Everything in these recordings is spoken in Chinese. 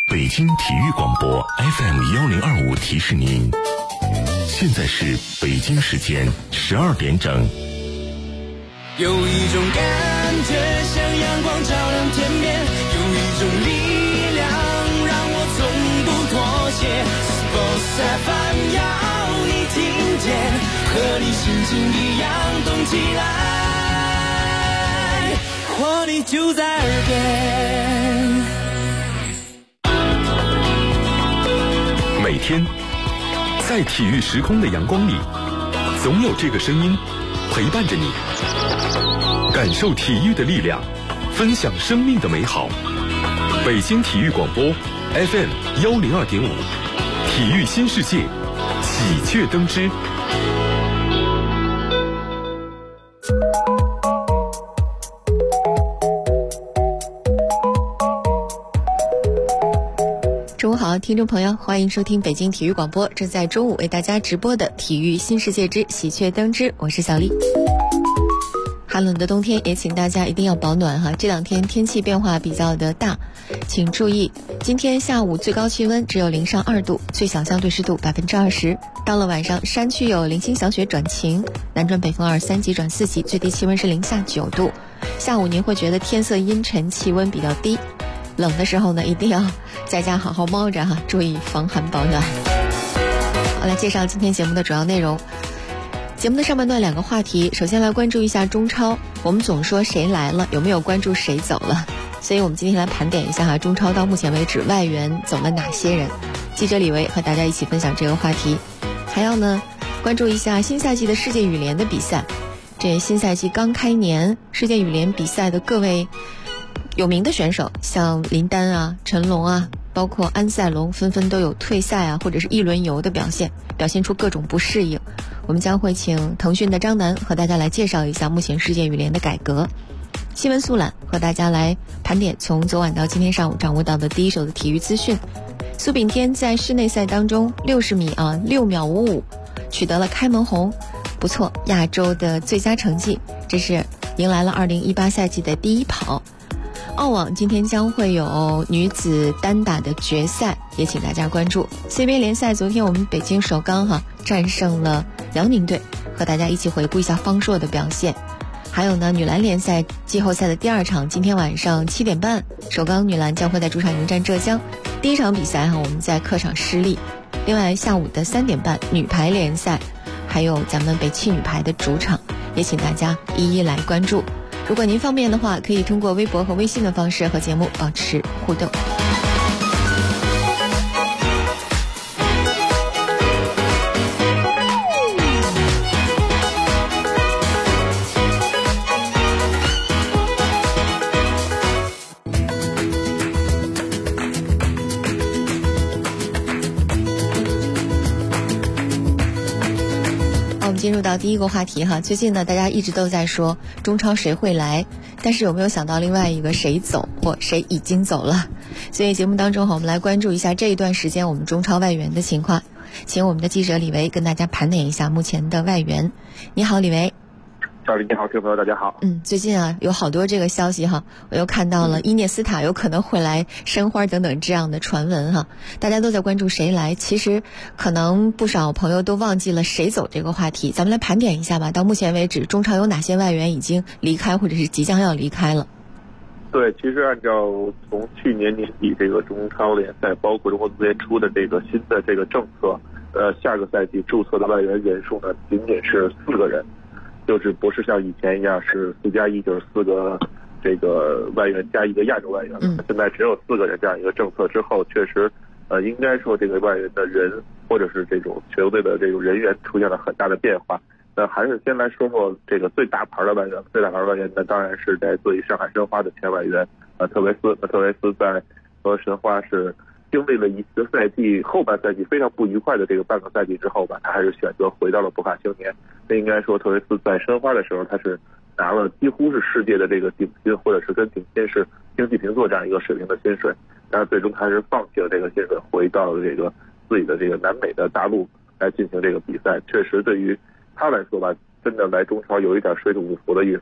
北京体育广播 FM1025提示您，现在是北京时间12点整。 有一种感觉像阳光照亮天边，有一种力量让我从不妥协。Sports FM 要你听见，和你心情一样动起来，活力就在耳边。 每天在体育时空的阳光里，总有这个声音陪伴着你，感受体育的力量，分享生命的美好。北京体育广播 FM102.5，体育新世界，喜鹊登枝。 中午好，听众朋友，欢迎收听北京体育广播正在中午为大家直播的体育新世界之喜鹊登枝，我是小丽。寒冷的冬天也请大家一定要保暖哈，这两天天气变化比较的大，请注意今天下午最高气温只有0上2度，最小相对湿度20%，到了晚上山区有零星小雪转晴，南转北风2、3级转4级，最低气温是0下9度。下午您会觉得天色阴沉，气温比较低，冷的时候呢一定要在家好好猫着哈，注意防寒保暖。好，来介绍今天节目的主要内容。节目的上半段2个话题，首先来关注一下中超。我们总说谁来了，有没有关注谁走了？所以我们今天来盘点一下中超到目前为止外援走了哪些人。记者李维和大家一起分享这个话题。还要呢关注一下新赛季的世界羽联的比赛。这新赛季刚开年，世界羽联比赛的各位有名的选手，像林丹啊、陈龙啊，包括安塞龙，纷纷都有退赛啊，或者是一轮游的表现出各种不适应。我们将会请腾讯的张楠和大家来介绍一下目前世界羽联的改革。新闻速览和大家来盘点从昨晚到今天上午掌握到的第一手的体育资讯。苏炳添在室内赛当中60米6秒55取得了开门红，不错，亚洲的最佳成绩，这是迎来了2018赛季的第一跑。澳网今天将会有女子单打的决赛，也请大家关注。CBA 联赛昨天我们北京首钢战胜了辽宁队，和大家一起回顾一下方硕的表现。还有呢，女篮联赛季后赛的第2场，今天晚上7点半，首钢女篮将会在主场迎战浙江。第一场比赛我们在客场失利。另外下午的3点半，女排联赛还有咱们北汽女排的主场，也请大家一一来关注。如果您方便的话，可以通过微博和微信的方式和节目保持互动。进入到第一个话题最近呢大家一直都在说中超谁会来，但是有没有想到另外一个谁走或谁已经走了？所以节目当中我们来关注一下这一段时间我们中超外援的情况，请我们的记者李维跟大家盘点一下目前的外援。你好，李维。 小李你好，听众朋友大家好。 最近有好多这个消息我又看到了伊涅斯塔有可能会来申花等等这样的传闻大家都在关注谁来，其实可能不少朋友都忘记了谁走这个话题，咱们来盘点一下吧。到目前为止中超有哪些外援已经离开或者是即将要离开了？ 对，其实按照从去年年底这个中超联赛包括中国足联出的这个新的这个政策，下个赛季注册的外援人数呢仅仅是4个人，就是不是像以前一样是4+1，就是4个这个外援加1个亚洲外援了。现在只有4个人这样一个政策之后，确实应该说这个外援的人或者是这种球队的这种人员出现了很大的变化。那还是先来说说这个最大牌的外援。最大牌外援呢当然是来自于上海申花的前外援特维斯。特维斯在和申花是经历了一个赛季后半赛季非常不愉快的这个半个赛季之后吧，他还是选择回到了博卡青年。那应该说特维斯在申花的时候他是拿了几乎是世界的这个顶薪，或者是跟顶薪是经济平坐这样一个水平的薪水，但是最终他还是放弃了这个薪水，回到了这个自己的这个南美的大陆来进行这个比赛。确实对于他来说吧，真的来中超有一点水土不服的意思。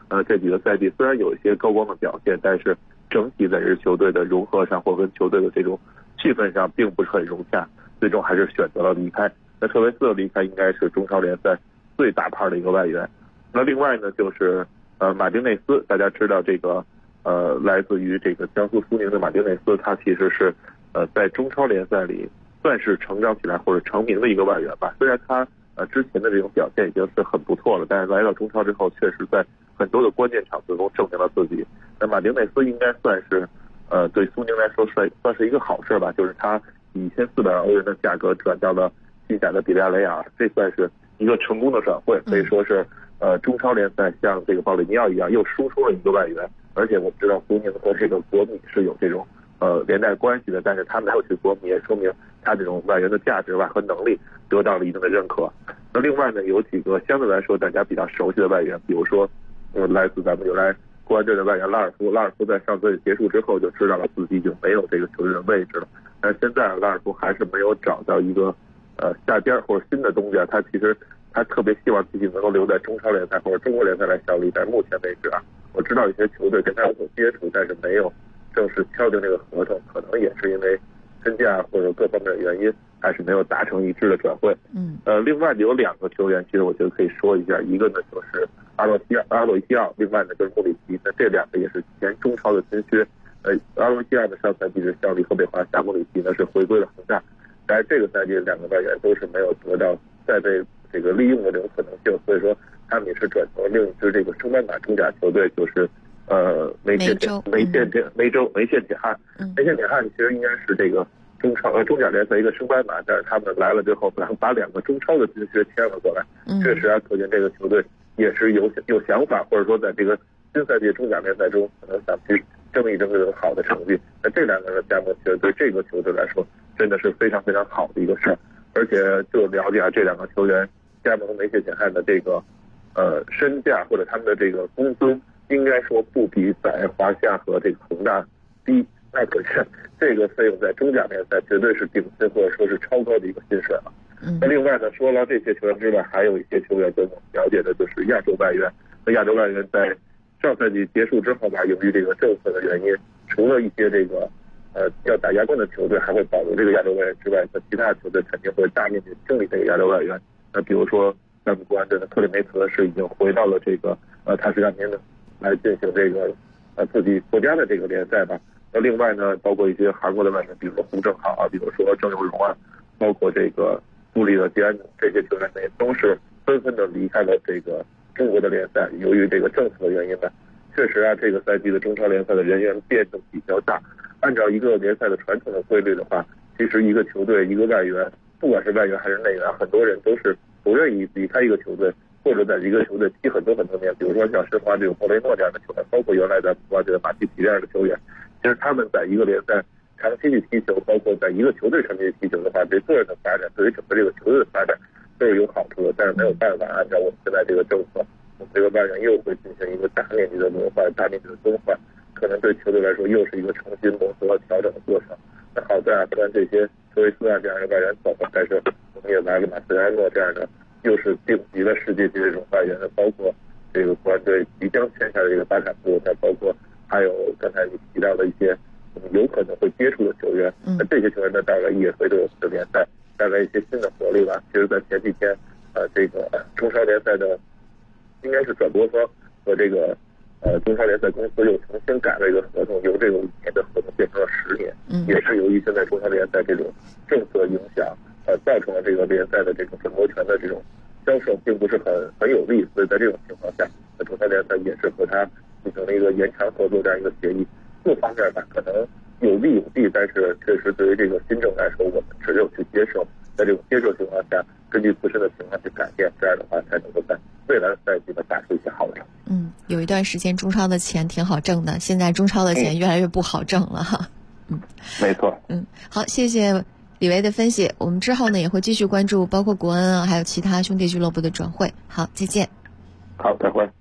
这几个赛季虽然有一些高光的表现，但是整体在这支球队的融合上或跟球队的这种气氛上并不是很融洽，最终还是选择了离开。那特维斯的离开应该是中超联赛最大牌的一个外援。那另外呢就是马丁内斯，大家知道这个来自于这个江苏苏宁的马丁内斯，他其实是在中超联赛里算是成长起来或者成名的一个外援吧。虽然他之前的这种表现已经是很不错了，但是来到中超之后，确实在很多的关键场次中证明了自己。那马丁内斯应该算是对苏宁来说算是一个好事吧，就是他以1400欧元的价格转到了西甲的比利亚雷亚尔，这算是一个成功的转会，可以说是中超联赛像这个鲍里尼奥一样又输出了一个外援。而且我们知道苏宁和这个国米是有这种连带关系的，但是他没有去国米，也说明他这种外援的价值吧和能力得到了一定的认可。那另外呢，有几个相对来说大家比较熟悉的外援，比如说来自咱们原来国安队的外援拉尔夫。拉尔夫在上赛季结束之后就知道了自己已经没有这个球队的位置了，但是现在拉尔夫还是没有找到一个下家或者新的东家。他其实他特别希望自己能够留在中超联赛或者中国联赛来效力，但目前为止我知道一些球队跟他有所接触，但是没有正式敲定这个合同，可能也是因为身价或者各方面的原因，还是没有达成一致的转会。另外有2个球员，其实我觉得可以说一下，一个呢就是阿洛伊西奥，另外呢就是穆里奇。那这2个也是前中超的金靴。阿洛伊西奥的上赛季是效力河北华夏，穆里奇呢是回归了恒大。但是这个赛季2个外援都是没有得到再被这个利用的这种可能性，所以说他们也是转成另一支这个升班马中甲球队，就是梅县铁汉。梅县铁汉其实应该是这个中甲联赛一个升班马，但是他们来了之后把2个中超的金靴签了过来，确实可见这个球队也是有想法，或者说在这个新赛季中甲联赛中可能想去争一争这种好的成绩。那这2个人的加盟，其实对这个球队来说真的是非常非常好的一个事儿。而且就了解这2个球员加盟梅县铁汉的这个身价或者他们的这个工资，应该说不比在华夏和这个恒大低。那可是这个费用在中甲联赛绝对是顶薪或者说是超高的一个薪水了。那另外呢，说了这些球员之外，还有一些球员跟我们了解的就是亚洲外援。那亚洲外援在上赛季结束之后吧，由于这个政策的原因，除了一些这个要打亚冠的球队还会保留这个亚洲外援之外，那其他球队肯定会大面积清理这个亚洲外援。那比如说咱们国安队的克里梅茨是已经回到了这个塔什干年的来进行这个自己国家的这个联赛吧。那另外呢，包括一些韩国的外援，比如说胡正浩比如说郑有荣包括这个布里的吉安这些球员呢，也都是纷纷的离开了这个中国的联赛。由于这个政策的原因呢，确实这个赛季的中超联赛的人员变动比较大。按照一个联赛的传统的规律的话，其实一个球队一个外援，不管是外援还是内援，很多人都是不愿意离开一个球队，或者在一个球队踢很多很多年。比如说像申花这种莫雷诺这样的球员，包括原来的国家队的马蒂奇这样的球员，其实他们在一个联赛长期去踢球，包括在一个球队长期去踢球的话，对个人的发展，对于整个这个球队的发展都是有好处的。但是没有办法，按照我们现在这个政策，我们这个外援又会进行一个大面积的轮换、大面积的更换，可能对球队来说又是一个重新磨合调整的过程。那好在虽然这些特维斯这样的外援走了，但是我们也来了马斯埃诺这样的又是顶级的世界级这种外援的，包括这个国安队即将签下的这个巴卡布，再包括还有刚才你提到的一些我们有可能会接触的球员。那这些球员呢，当然也会对我们的联赛带来一些新的活力吧。其实在前几天这个中超联赛的应该是转播方和这个中超联赛公司又重新改了一个合同，由这个5年的合同变成了10年，也是由于现在中超联赛这种政策影响，造成了这个联赛的这种转播权的这种销售并不是很有利，所以在这种情况下，中超联赛也是和他进行了一个延长合作这样一个协议。各方面吧，可能有利有弊，但是确实对于这个新政来说，我们只有去接受，在这种接受情况下，根据自身的情况去改变，这样的话才能够在未来的赛季呢打出一些好成绩。 有一段时间中超的钱挺好挣的，现在中超的钱越来越不好挣了哈。 没错。 好，谢谢李维的分析。我们之后呢也会继续关注包括国安还有其他兄弟俱乐部的转会。好，再见。 好，再会。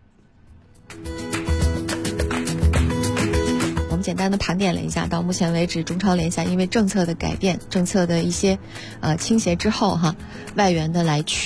我们简单的盘点了一下，到目前为止中超联赛因为政策的改变，政策的一些倾斜之后外援的来去，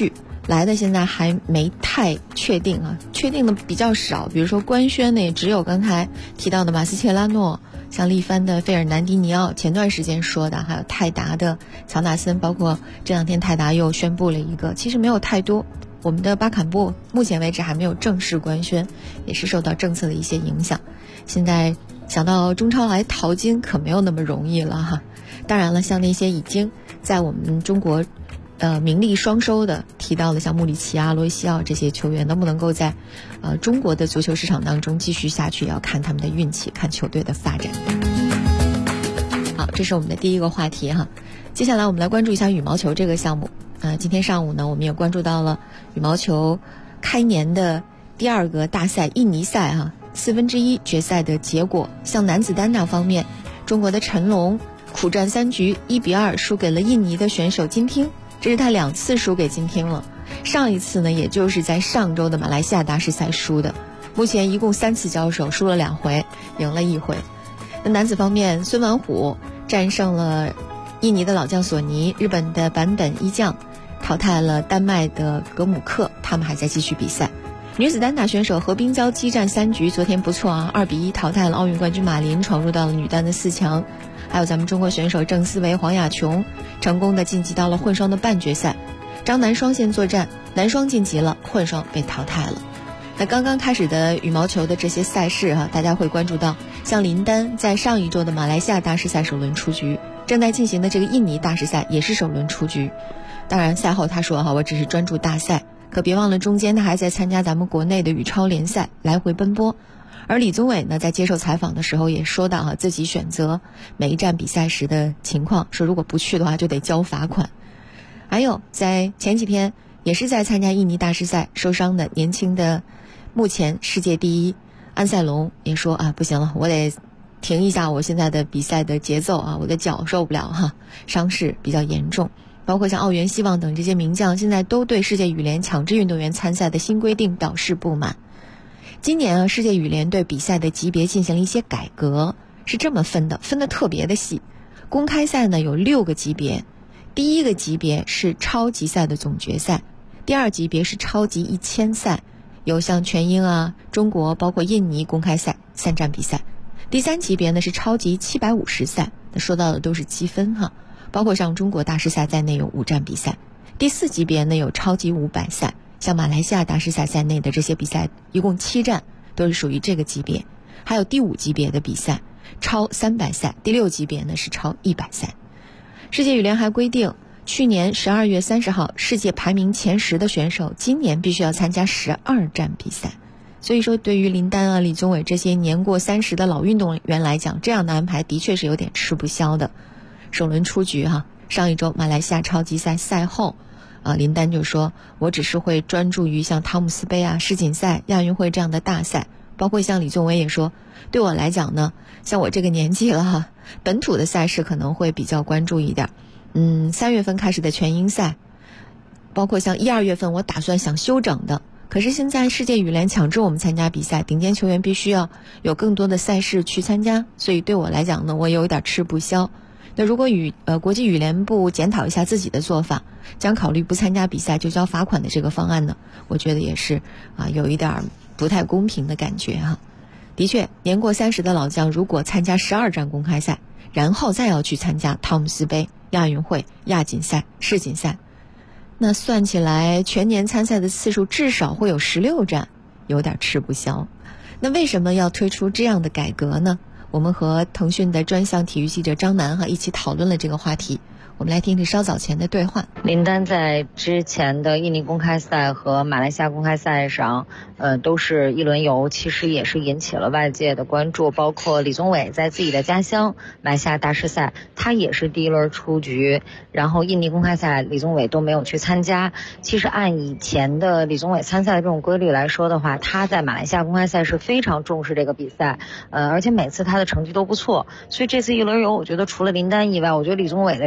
来的现在还没太确定啊，确定的比较少。比如说官宣呢，也只有刚才提到的马斯切拉诺，像力帆的费尔南迪尼奥前段时间说的，还有泰达的乔纳森，包括这两天泰达又宣布了一个，其实没有太多。我们的巴坎布目前为止还没有正式官宣，也是受到政策的一些影响。现在想到中超来淘金可没有那么容易了哈。当然了，像那些已经在我们中国名利双收的，提到了像穆里奇啊、罗伊西奥这些球员能不能够在中国的足球市场当中继续下去，要看他们的运气，看球队的发展。好，这是我们的第一个话题哈。接下来我们来关注一下羽毛球这个项目。今天上午呢，我们也关注到了羽毛球开年的第二个大赛印尼赛哈，1/4决赛的结果。像男子单打方面，中国的陈龙苦战3局，1-2输给了印尼的选手金汀，这是他2次输给金汀了。上一次呢，也就是在上周的马来西亚大师赛输的。目前一共3次交手，输了2回，赢了1回。那男子方面，孙完虎战胜了印尼的老将索尼，日本的坂本一将淘汰了丹麦的格姆克，他们还在继续比赛。女子单打选手何冰娇激战3局，昨天不错啊，2-1淘汰了奥运冠军马林，闯入到了女单的4强。还有咱们中国选手郑思维、黄雅琼成功的晋级到了混双的半决赛。张男双线作战，男双晋级了，混双被淘汰了。那刚刚开始的羽毛球的这些赛事大家会关注到，像林丹在上一周的马来西亚大师赛首轮出局，正在进行的这个印尼大师赛也是首轮出局。当然赛后他说我只是专注大赛，可别忘了中间他还在参加咱们国内的羽超联赛，来回奔波。而李宗伟呢，在接受采访的时候也说到自己选择每一站比赛时的情况，说如果不去的话就得交罚款。还有在前几天也是在参加印尼大师赛受伤的年轻的目前世界第一安塞龙也说不行了，我得停一下我现在的比赛的节奏我的脚受不了伤势比较严重。包括像奥原希望等这些名将现在都对世界羽联强制运动员参赛的新规定表示不满。今年世界羽联对比赛的级别进行了一些改革，是这么分的特别的细。公开赛呢有6个级别，第一个级别是超级赛的总决赛，第二级别是超级1000赛，有像全英中国包括印尼公开赛3站比赛。第三级别呢是超级750赛，那说到的都是积分包括像中国大师赛在内有5站比赛。第4级别呢有超级500赛，像马来西亚大师赛在内的这些比赛一共7站，都是属于这个级别。还有第5级别的比赛超300赛，第6级别呢是超100赛。世界羽联还规定，去年12月30号世界排名前10的选手今年必须要参加12站比赛。所以说对于林丹李宗伟这些年过30的老运动员来讲，这样的安排的确是有点吃不消的。首轮出局上一周马来西亚超级赛赛后林丹就说，我只是会专注于像汤姆斯杯世锦赛、亚运会这样的大赛。包括像李宗伟也说，对我来讲呢，像我这个年纪了本土的赛事可能会比较关注一点。3月份开始的全英赛，包括像1、2月份我打算想休整的，可是现在世界羽联强制我们参加比赛，顶尖球员必须要有更多的赛事去参加，所以对我来讲呢，我有一点吃不消。那如果国际羽联部检讨一下自己的做法，将考虑不参加比赛就交罚款的这个方案呢，我觉得也是有一点不太公平的感觉的确，年过30的老将如果参加12站公开赛，然后再要去参加汤姆斯杯、亚运会、亚锦赛、世锦赛，那算起来全年参赛的次数至少会有16站，有点吃不消。那为什么要推出这样的改革呢？我们和腾讯的专项体育记者张楠一起讨论了这个话题。我们来听听稍早前的对话。 林丹在之前的印尼公开赛和马来西亚公开赛上都是一轮游，其实也是引起了外界的关注。包括李宗伟在自己的家乡马来西亚大师赛，他也是第一轮出局，然后印尼公开赛李宗伟都没有去参加。其实按以前的李宗伟参赛的这种规律来说的话，他在马来西亚公开赛是非常重视这个比赛，而且每次他的成绩都不错。所以这次一轮游，我觉得除了林丹以外，我觉得李宗伟的这种表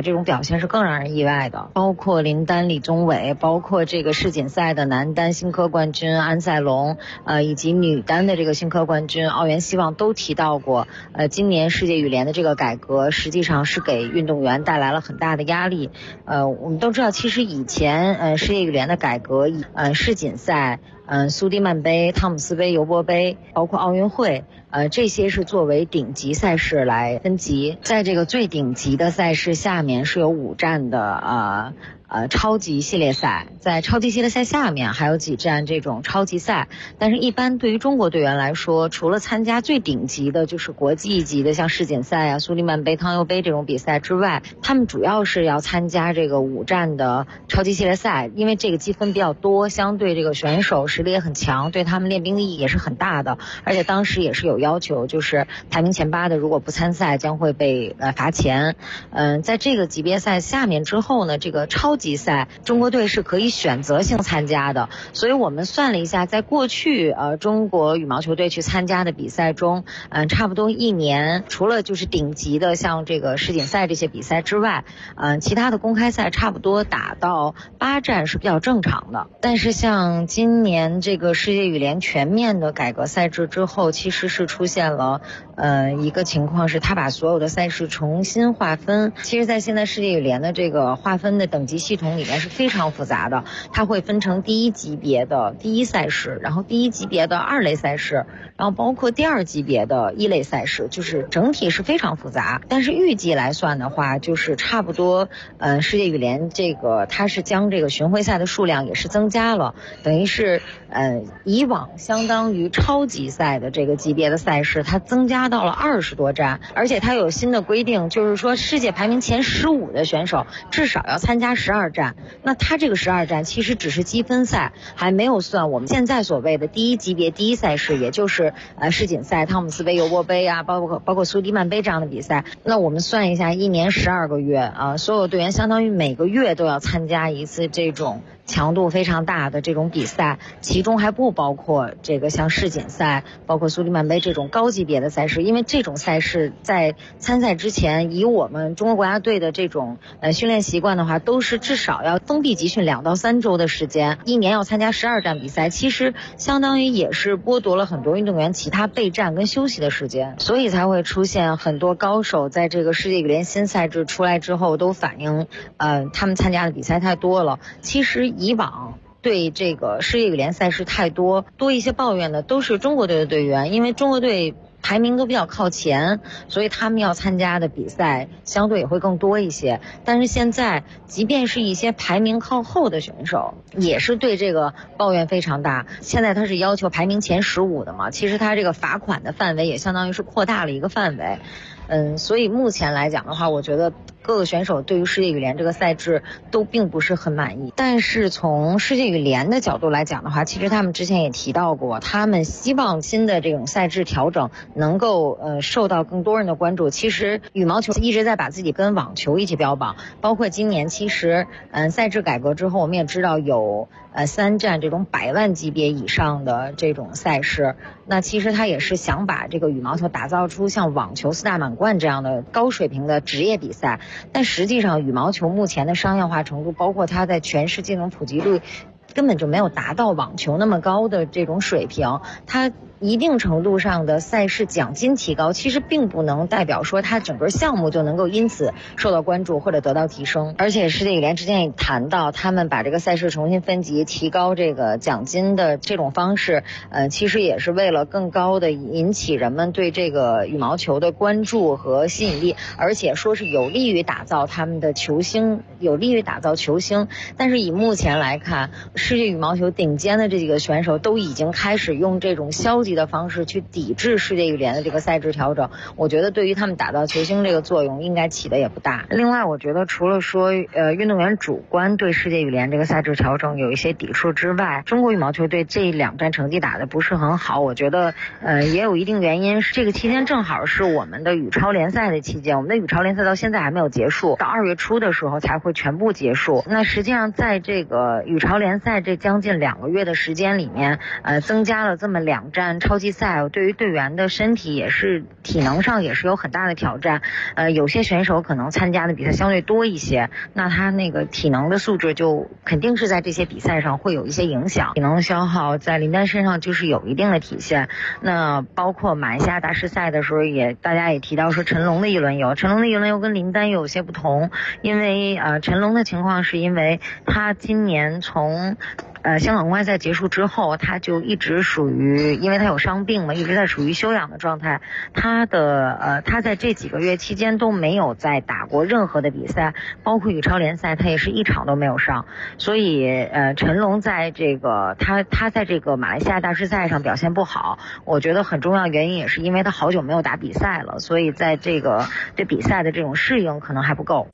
表现是更让人意外的，包括林丹、李宗伟，包括这个世锦赛的男单新科冠军安赛龙，以及女单的这个新科冠军奥原希望都提到过，今年世界羽联的这个改革实际上是给运动员带来了很大的压力。我们都知道，其实以前世界羽联的改革，世锦赛、苏迪曼杯、汤姆斯杯、尤伯杯，包括奥运会，这些是作为顶级赛事来分级，在这个最顶级的赛事下面是有5站的超级系列赛，在超级系列赛下面还有几站这种超级赛。但是一般对于中国队员来说，除了参加最顶级的就是国际级的像世锦赛啊、苏迪曼杯、汤尤杯这种比赛之外，他们主要是要参加这个5站的超级系列赛，因为这个积分比较多，相对这个选手实力也很强，对他们练兵的意义也是很大的。而且当时也是有要求，就是排名前8的如果不参赛将会被罚钱。在这个级别赛下面之后呢，这个超级赛中国队是可以选择性参加的。所以我们算了一下，在过去中国羽毛球队去参加的比赛中，差不多1年，除了就是顶级的像这个世锦赛这些比赛之外，其他的公开赛差不多打到8站是比较正常的。但是像今年这个世界羽联全面的改革赛制之后，其实是出现了一个情况，是他把所有的赛事重新划分。其实在现在世界羽联的这个划分的等级系统里面是非常复杂的，它会分成第1级别的第1赛事，然后第1级别的2类赛事，然后包括第2级别的1类赛事，就是整体是非常复杂。但是预计来算的话，就是差不多世界羽联这个它是将这个巡回赛的数量也是增加了，等于是以往相当于超级赛的这个级别的赛事，它增加到了20多站。而且它有新的规定，就是说世界排名前15的选手至少要参加12站。那它这个12站其实只是积分赛，还没有算我们现在所谓的第1级别第1赛事，也就是世锦赛、汤姆斯杯、尤伯杯啊，包括苏迪曼杯这样的比赛。那我们算一下，1年12个月所有队员相当于每个月都要参加一次这种强度非常大的这种比赛，其中还不包括这个像世锦赛、包括苏迪曼杯这种高级别的赛事。因为这种赛事在参赛之前，以我们中国国家队的这种训练习惯的话，都是至少要封闭集训2到3周的时间，1年要参加12站比赛，其实相当于也是剥夺了很多运动员其他备战跟休息的时间。所以才会出现很多高手在这个世界羽联新赛制出来之后都反映他们参加的比赛太多了。其实以往对这个世界羽联赛事太多一些抱怨的都是中国队的队员，因为中国队排名都比较靠前，所以他们要参加的比赛相对也会更多一些。但是现在即便是一些排名靠后的选手也是对这个抱怨非常大。现在他是要求排名前15的嘛，其实他这个罚款的范围也相当于是扩大了一个范围。所以目前来讲的话，我觉得各个选手对于世界羽联这个赛制都并不是很满意。但是从世界羽联的角度来讲的话，其实他们之前也提到过，他们希望新的这种赛制调整能够受到更多人的关注。其实羽毛球一直在把自己跟网球一起标榜，包括今年其实赛制改革之后，我们也知道有3站这种100万级别以上的这种赛事。那其实他也是想把这个羽毛球打造出像网球4大满贯这样的高水平的职业比赛。但实际上羽毛球目前的商业化程度，包括它在全世界的普及率，根本就没有达到网球那么高的这种水平。它一定程度上的赛事奖金提高，其实并不能代表说它整个项目就能够因此受到关注或者得到提升。而且世界羽联之前也谈到，他们把这个赛事重新分级，提高这个奖金的这种方式，其实也是为了更高的引起人们对这个羽毛球的关注和吸引力，而且说是有利于打造他们的球星，有利于打造球星。但是以目前来看，世界羽毛球顶尖的这几个选手都已经开始用这种消极的方式去抵制世界羽联的这个赛制调整，我觉得对于他们打造球星这个作用应该起的也不大。另外我觉得除了说运动员主观对世界羽联这个赛制调整有一些抵触之外，中国羽毛球队这2站成绩打得不是很好，我觉得也有一定原因。这个期间正好是我们的羽超联赛的期间，我们的羽超联赛到现在还没有结束，到2月初的时候才会全部结束。那实际上在这个羽超联赛这将近2个月的时间里面，增加了这么2站超级赛，对于队员的身体也是体能上也是有很大的挑战。有些选手可能参加的比赛相对多一些，那他那个体能的素质就肯定是在这些比赛上会有一些影响，体能消耗在林丹身上就是有一定的体现。那包括马来西亚大师赛的时候大家也提到说陈龙的一轮游跟林丹有些不同，因为陈龙的情况是因为他今年从香港公开赛结束之后，他就一直属于，因为他有伤病嘛，一直在属于休养的状态。他在这几个月期间都没有再打过任何的比赛，包括羽超联赛，他也是一场都没有上。所以陈龙在这个他在这个马来西亚大师赛上表现不好，我觉得很重要原因也是因为他好久没有打比赛了，所以在这个对比赛的这种适应可能还不够。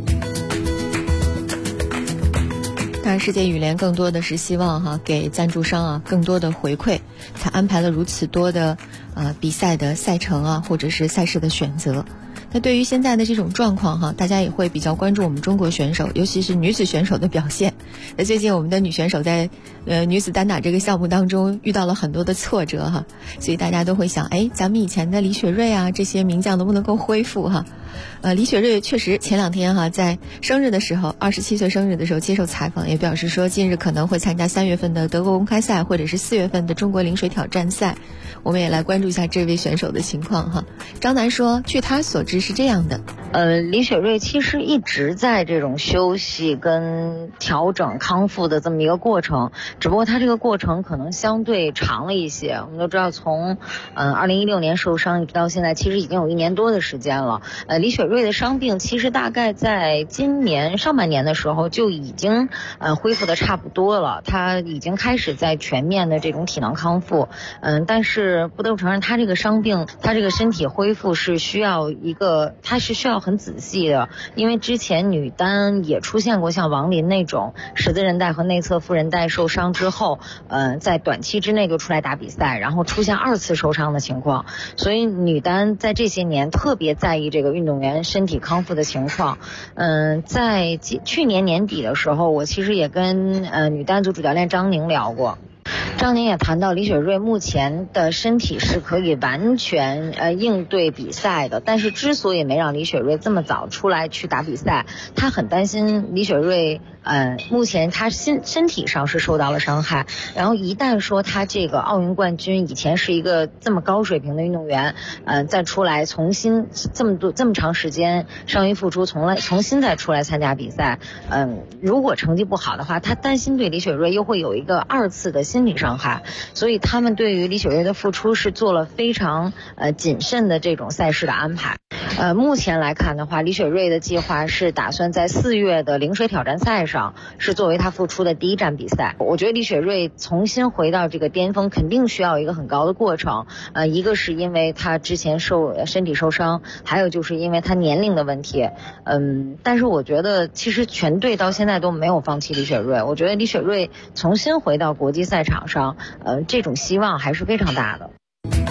当然世界羽联更多的是希望给赞助商更多的回馈，才安排了如此多的比赛的赛程或者是赛事的选择。那对于现在的这种状况大家也会比较关注我们中国选手，尤其是女子选手的表现。那最近我们的女选手在女子单打这个项目当中遇到了很多的挫折所以大家都会想，咱们以前的李雪芮这些名将能不能够恢复李雪芮确实前2天在生日的时候，27岁生日的时候接受采访，也表示说近日可能会参加3月份的德国公开赛，或者是4月份的中国陵水挑战赛。我们也来关注一下这位选手的情况张楠说，据他所知是这样的， 李雪芮其实一直在这种休息跟调整康复的这么一个过程，只不过他这个过程可能相对长了一些。我们都知道从2016年受伤一直到现在，其实已经有1年多的时间了。李雪芮的伤病其实大概在今年上半年的时候就已经恢复的差不多了，他已经开始在全面的这种体能康复。但是不得不承认，他这个伤病，他这个身体恢复是需要很仔细的，因为之前女单也出现过像王琳那种十字韧带和内侧副韧带受伤之后，在短期之内就出来打比赛，然后出现2次受伤的情况。所以女单在这些年特别在意这个运动员身体康复的情况。在去年年底的时候，我其实也跟女单组主教练张宁聊过。张宁也谈到李雪芮目前的身体是可以完全应对比赛的，但是之所以没让李雪芮这么早出来去打比赛，他很担心李雪芮目前他身体上是受到了伤害，然后一旦说他这个奥运冠军以前是一个这么高水平的运动员，再出来重新这么长时间伤愈复出，重新再出来参加比赛，如果成绩不好的话，他担心对李雪芮又会有一个2次的心理伤害，所以他们对于李雪芮的复出是做了非常谨慎的这种赛事的安排。目前来看的话，李雪芮的计划是打算在4月的陵水挑战赛上是作为她复出的第一站比赛。我觉得李雪芮重新回到这个巅峰肯定需要一个很高的过程，一个是因为她之前身体受伤，还有就是因为她年龄的问题。但是我觉得其实全队到现在都没有放弃李雪芮，我觉得李雪芮重新回到国际赛场上，这种希望还是非常大的。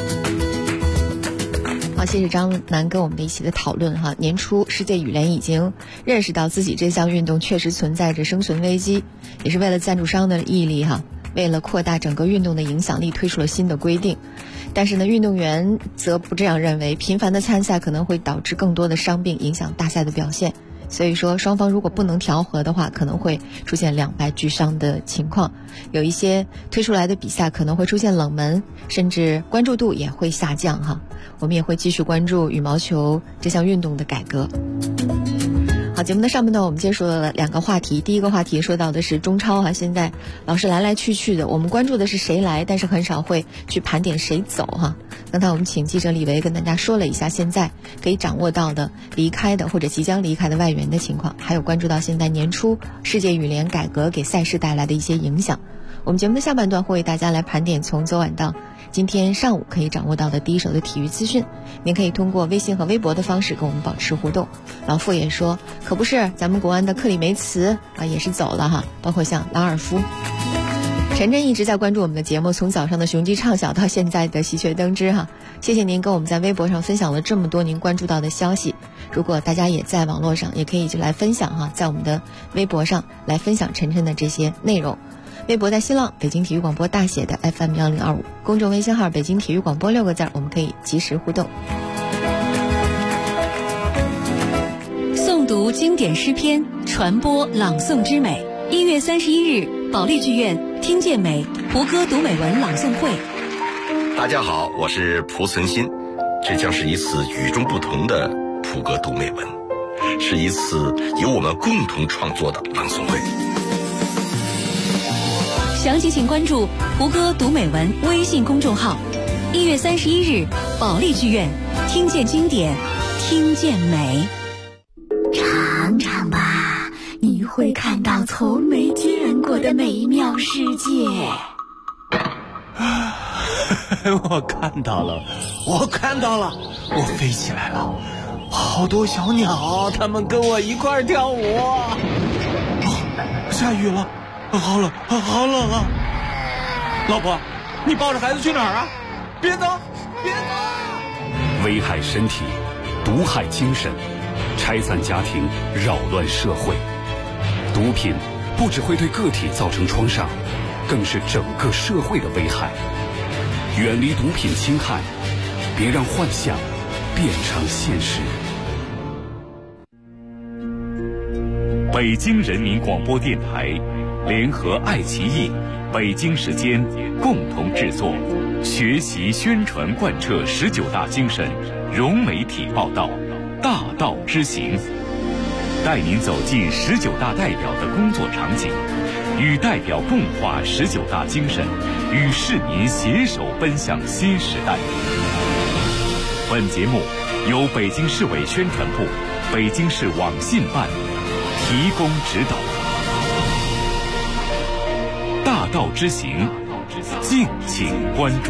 好，谢谢张楠跟我们的一起的讨论年初世界羽联已经认识到自己这项运动确实存在着生存危机，也是为了赞助商的毅力为了扩大整个运动的影响力推出了新的规定。但是呢，运动员则不这样认为，频繁的参赛可能会导致更多的伤病，影响大赛的表现。所以说双方如果不能调和的话，可能会出现2败俱伤的情况，有一些推出来的比赛可能会出现冷门，甚至关注度也会下降我们也会继续关注羽毛球这项运动的改革。好，节目的上半段我们接触了2个话题。第一个话题说到的是中超现在老是来来去去的，我们关注的是谁来，但是很少会去盘点谁走刚才我们请记者李维跟大家说了一下现在可以掌握到的离开的或者即将离开的外援的情况，还有关注到现在年初世界羽联改革给赛事带来的一些影响。我们节目的下半段会为大家来盘点从昨晚到今天上午可以掌握到的第一手的体育资讯，您可以通过微信和微博的方式跟我们保持互动。老傅也说，可不是，咱们国安的克里梅茨也是走了包括像拉尔夫。陈真一直在关注我们的节目，从早上的雄鸡唱晓到现在的喜鹊登枝谢谢您跟我们在微博上分享了这么多您关注到的消息。如果大家也在网络上，也可以就来分享在我们的微博上来分享陈真的这些内容。 微博在新浪北京体育广播大写的 FM1025，公众微信号北京体育广播6个字，我们可以及时互动。 诵读经典诗篇，传播朗诵之美。1月31日，保利剧院听见美蒲歌读美文朗诵会。 大家好，我是蒲存昕，这将是一次与众不同的蒲歌读美文，是一次由我们共同创作的朗诵会。 详情请关注蒲歌读美文微信公众号。1月31日，保利剧院听见经典，听见美。 尝尝吧，你会看到从没见过的美妙世界。 我看到了，我飞起来了，好多小鸟，它们跟我一块儿跳舞。下雨了，好冷啊！老婆，你抱着孩子去哪儿啊？别走！ 危害身体，毒害精神，拆散家庭，扰乱社会。毒品不只会对个体造成创伤，更是整个社会的危害。远离毒品侵害，别让幻想变成现实。北京人民广播电台联合爱奇艺、北京时间共同制作，学习宣传贯彻19大精神，融媒体报道，大道之行，带您走进19大代表的工作场景，与代表共话19大精神，与市民携手奔向新时代。本节目由北京市委宣传部、北京市网信办提供指导。大道之行，敬请关注。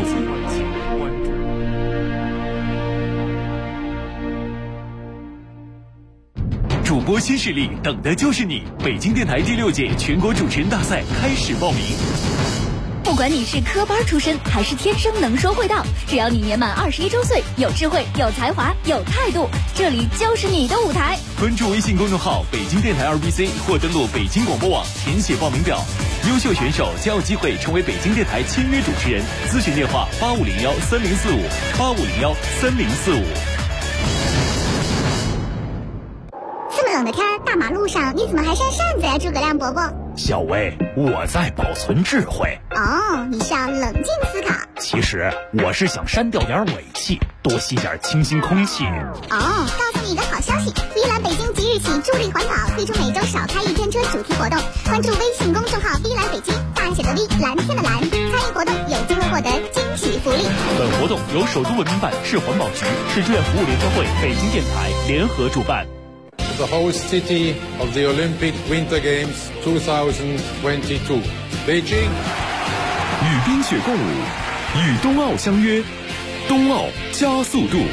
主播新势力，等的就是你！北京电台第6届全国主持人大赛开始报名。 不管你是科班出身还是天生能说会道，只要你年满21周岁，有智慧、有才华、有态度，这里就是你的舞台。 关注微信公众号北京电台2BC 或登录北京广播网填写报名表，优秀选手将有机会成为北京电台签约主持人。咨询电话85013045，85013045。 这么冷的天，大马路上你怎么还扇扇子呀，诸葛亮伯伯？ 小薇，我在保存智慧。 哦，你是要冷静思考。 其实我是想删掉点尾气，多吸点清新空气。 哦，告诉你一个好消息，碧蓝北京即日起助力环保，推出每周少开1天车主题活动。关注微信公众号碧蓝北京，大写的 V， 蓝天的蓝，参与活动有机会获得惊喜福利。 本活动由首都文明办、市环保局、市志愿服务联合会、北京电台联合主办。 The host city of the Olympic Winter Games 2022, Beijing. 与冰雪共舞，与冬奥相约，冬奥加速度。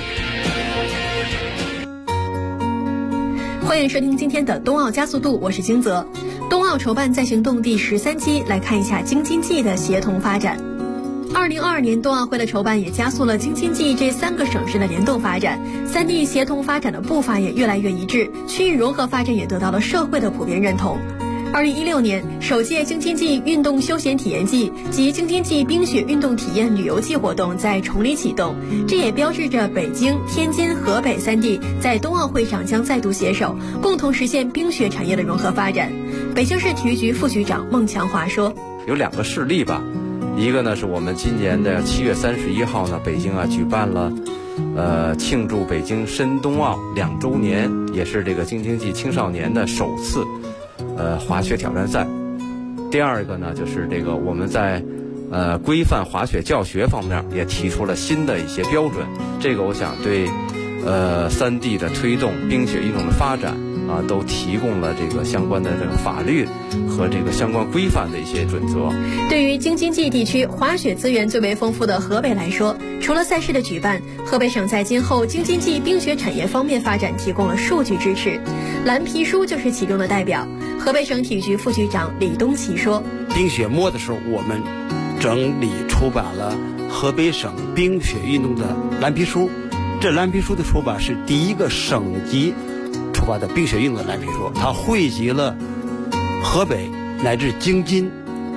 欢迎收听今天的冬奥加速度，我是金泽。冬奥筹办在行动第13期，来看一下京津冀的协同发展。2022年冬奥会的筹办也加速了京津冀这3个省市的联动发展，3地协同发展的步伐也越来越一致，区域融合发展也得到了社会的普遍认同。2016年，首届京津冀运动休闲体验季及京津冀冰雪运动体验旅游季活动在崇礼启动，这也标志着北京、天津、河北3地在冬奥会上将再度携手，共同实现冰雪产业的融合发展。北京市体育局副局长孟强华说：“ 有2个事例吧。一个呢是我们今年的7月31号呢，北京举办了庆祝北京申冬奥2周年，也是这个京津冀青少年的首次滑雪挑战赛。第2个呢就是这个我们在规范滑雪教学方面也提出了新的一些标准，这个我想对3地的推动冰雪运动的发展都提供了这个相关的这个法律和这个相关规范的一些准则。 对于京津冀地区滑雪资源最为丰富的河北来说，除了赛事的举办，河北省在今后京津冀冰雪产业方面发展提供了数据支持。蓝皮书就是其中的代表。河北省体育局副局长李东奇说：“ 冰雪摸的时候，我们整理出版了河北省冰雪运动的蓝皮书。这蓝皮书的出版是第一个省级出版的冰雪运动的蓝皮书，它汇集了河北乃至京津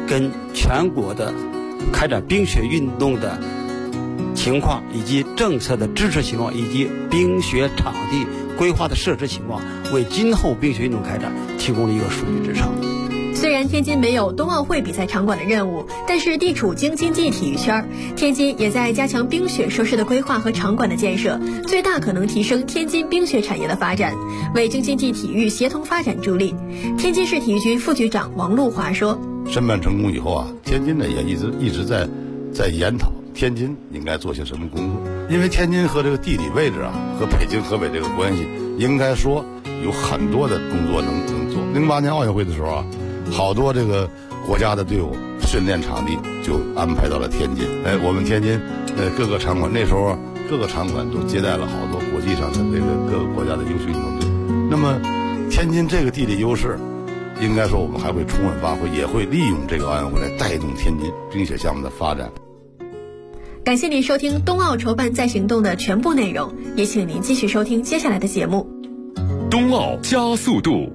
跟全国的开展冰雪运动的情况，以及政策的支持情况，以及冰雪场地规划的设置情况，为今后冰雪运动开展提供了一个数据支撑。 虽然天津没有冬奥会比赛场馆的任务，但是地处京津冀体育圈，天津也在加强冰雪设施的规划和场馆的建设，最大可能提升天津冰雪产业的发展，为京津冀体育协同发展助力。天津市体育局副局长王路华说：“ 申办成功以后啊，天津呢也一直在研讨天津应该做些什么工作，因为天津和这个地理位置啊，和北京、河北这个关系，应该说有很多的工作能做。08年奥运会的时候啊。”好多这个国家的队伍训练场地就安排到了天津。我们天津各个场馆那时候各个场馆都接待了好多国际上的这个各个国家的优秀运动队。那么天津这个地理优势，应该说我们还会充分发挥，也会利用这个奥运会来带动天津冰雪项目的发展。 感谢您收听冬奥筹办在行动的全部内容，也请您继续收听接下来的节目。 冬奥加速度。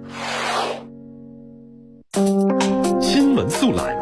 新闻速览，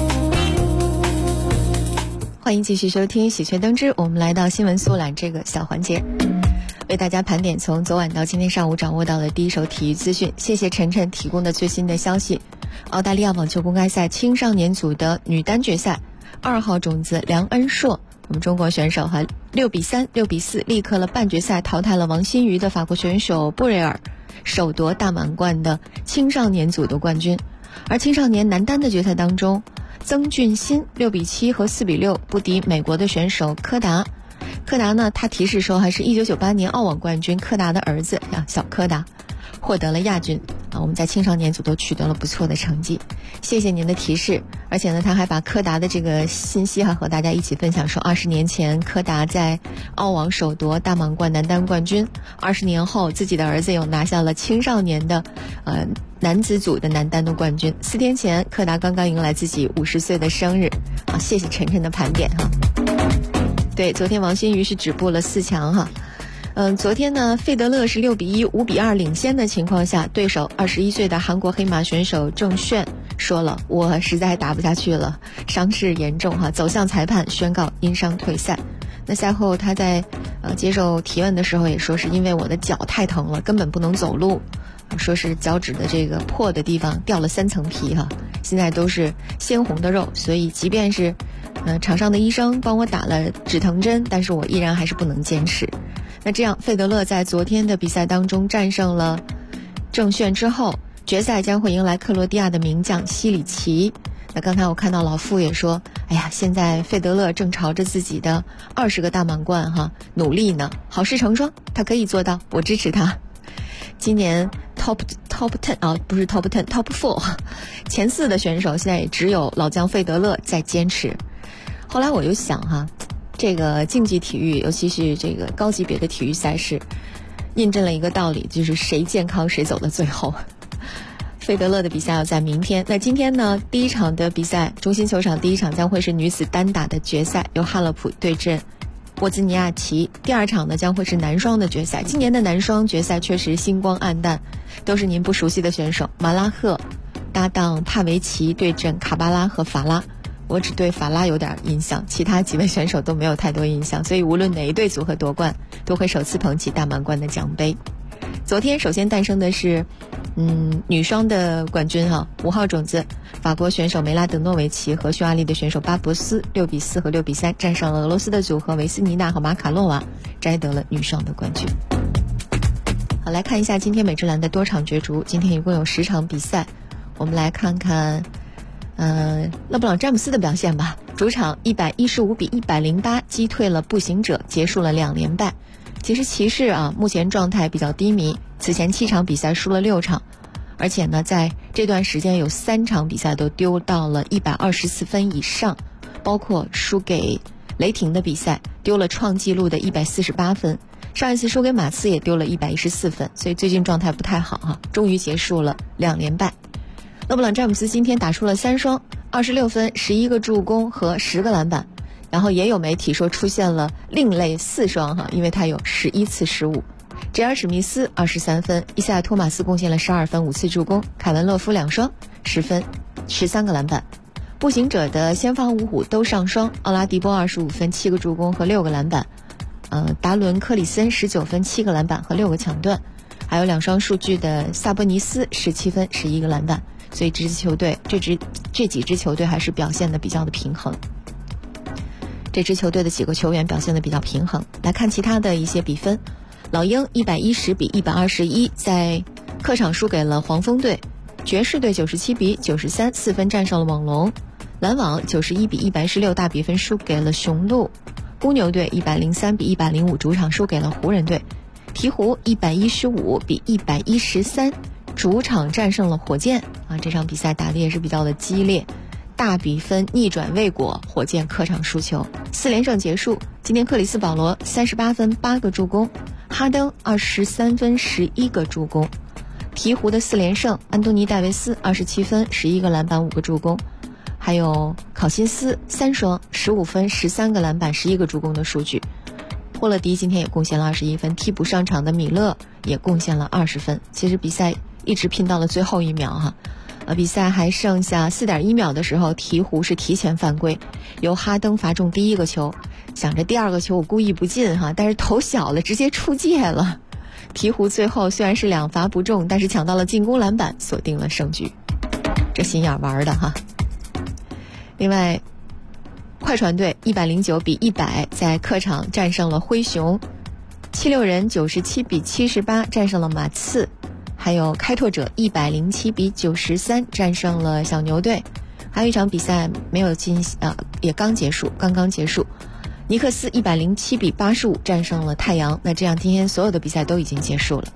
欢迎继续收听喜鹊登之，我们来到新闻速览这个小环节，为大家盘点从昨晚到今天上午掌握到的第一手体育资讯。谢谢晨晨提供的最新的消息。澳大利亚网球公开赛青少年组的女单决赛，2号种子梁恩硕，我们中国选手6比3、6比4力克了半决赛淘汰了王新瑜的法国选手布瑞尔，首夺大满贯的青少年组的冠军。而青少年男单的决赛当中，曾俊欣6比7和4比6不敌美国的选手柯达。柯达呢，他提示说还是1998年澳网冠军柯达的儿子呀，小柯达获得了亚军啊。我们在青少年组都取得了不错的成绩，谢谢您的提示。而且呢，他还把柯达的这个信息和大家一起分享，说20年前柯达在澳网首夺大满贯男单冠军，20年后自己的儿子又拿下了青少年的男子组的男单的冠军。4天前柯达刚刚迎来自己50岁的生日啊，谢谢晨晨的盘点哈。对，昨天王新瑜是止步了4强哈。昨天呢，费德勒是6比1、5比2领先的情况下，对手21岁的韩国黑马选手郑炫说了，我实在打不下去了，伤势严重哈，走向裁判宣告因伤退赛。那赛后他在接受提问的时候也说，是因为我的脚太疼了，根本不能走路，说是脚趾的这个破的地方掉了3层皮哈，现在都是鲜红的肉，所以即便是场上的医生帮我打了止疼针，但是我依然还是不能坚持。那这样，费德勒在昨天的比赛当中战胜了郑炫之后，决赛将会迎来克罗地亚的名将西里奇。那刚才我看到老傅也说，哎呀，现在费德勒正朝着自己的20个大满贯努力呢，好事成双，他可以做到，我支持他。今年 top 10啊，不是 top 10 top 4前4的选手，现在也只有老将费德勒在坚持。后来我又想这个竞技体育，尤其是这个高级别的体育赛事，印证了一个道理，就是谁健康谁走到最后。费德勒的比赛要在明天，那今天呢，第一场的比赛，中心球场第一场将会是女子单打的决赛，由哈勒普对阵沃兹尼亚奇。第二场呢，将会是男双的决赛。今年的男双决赛确实星光黯淡，都是您不熟悉的选手，马拉赫搭档帕维奇对阵卡巴拉和法拉。我只对法拉有点印象，其他几位选手都没有太多印象，所以无论哪一对组合夺冠，都会首次捧起大满贯的奖杯。昨天首先诞生的是女双的冠军5号种子法国选手梅拉德诺维奇和匈牙利的选手巴博斯6比4和6比3战胜了俄罗斯的组合维斯尼娜和马卡洛娃，摘得了女双的冠军。好，来看一下今天美职篮的多场角逐，今天一共有10场比赛，我们来看看勒布朗詹姆斯的表现吧。主场115比108击退了步行者，结束了2连败。其实骑士目前状态比较低迷，此前7场比赛输了6场，而且呢在这段时间有3场比赛都丢到了124分以上，包括输给雷霆的比赛丢了创纪录的148分，上一次输给马刺也丢了114分，所以最近状态不太好终于结束了2连败。勒布朗詹姆斯今天打出了3双，26分、11个助攻和10个篮板，然后也有媒体说出现了另类4双因为他有11次失误。吉尔史密斯23分，伊赛亚托马斯贡献了12分、5次助攻，凯文勒夫2双10分、13个篮板。 步行者的先发五虎都上双，奥拉迪波25分7个助攻和6个篮板，达伦克里森19分7个篮板和6个抢断，还有2双数据的萨博尼斯17分11个篮板。所以这几支球队还是表现的比较的平衡。这支球队的几个球员表现的比较平衡。来看其他的一些比分，老鹰110比121在客场输给了黄蜂队，爵士队97比93 4分战胜了猛龙，篮网91比116大比分输给了雄鹿，公牛队103比105主场输给了湖人队，鹈鹕115比113主场战胜了火箭这场比赛打得也是比较的激烈，大比分逆转未果，火箭客场输球，4连胜结束。今天克里斯保罗38分8个助攻，哈登23分11个助攻。鹈鹕的4连胜，安东尼戴维斯27分11个篮板5个助攻，还有考辛斯3双15分13个篮板11个助攻的数据。霍勒迪今天也贡献了21分，替补上场的米勒也贡献了20分。其实比赛一直拼到了最后一秒比赛还剩下 4.1 秒的时候，鹈鹕是提前犯规，由哈登罚中第一个球，想着第二个球我故意不进但是头小了，直接出界了。鹈鹕最后虽然是2罚不中，但是抢到了进攻篮板，锁定了胜局。这心眼玩的另外，快船队109比100在客场战胜了灰熊，76人97比78战胜了马刺，还有开拓者107比93战胜了小牛队。还有一场比赛没有也刚刚结束，尼克斯107比85战胜了太阳。那这样今天所有的比赛都已经结束了。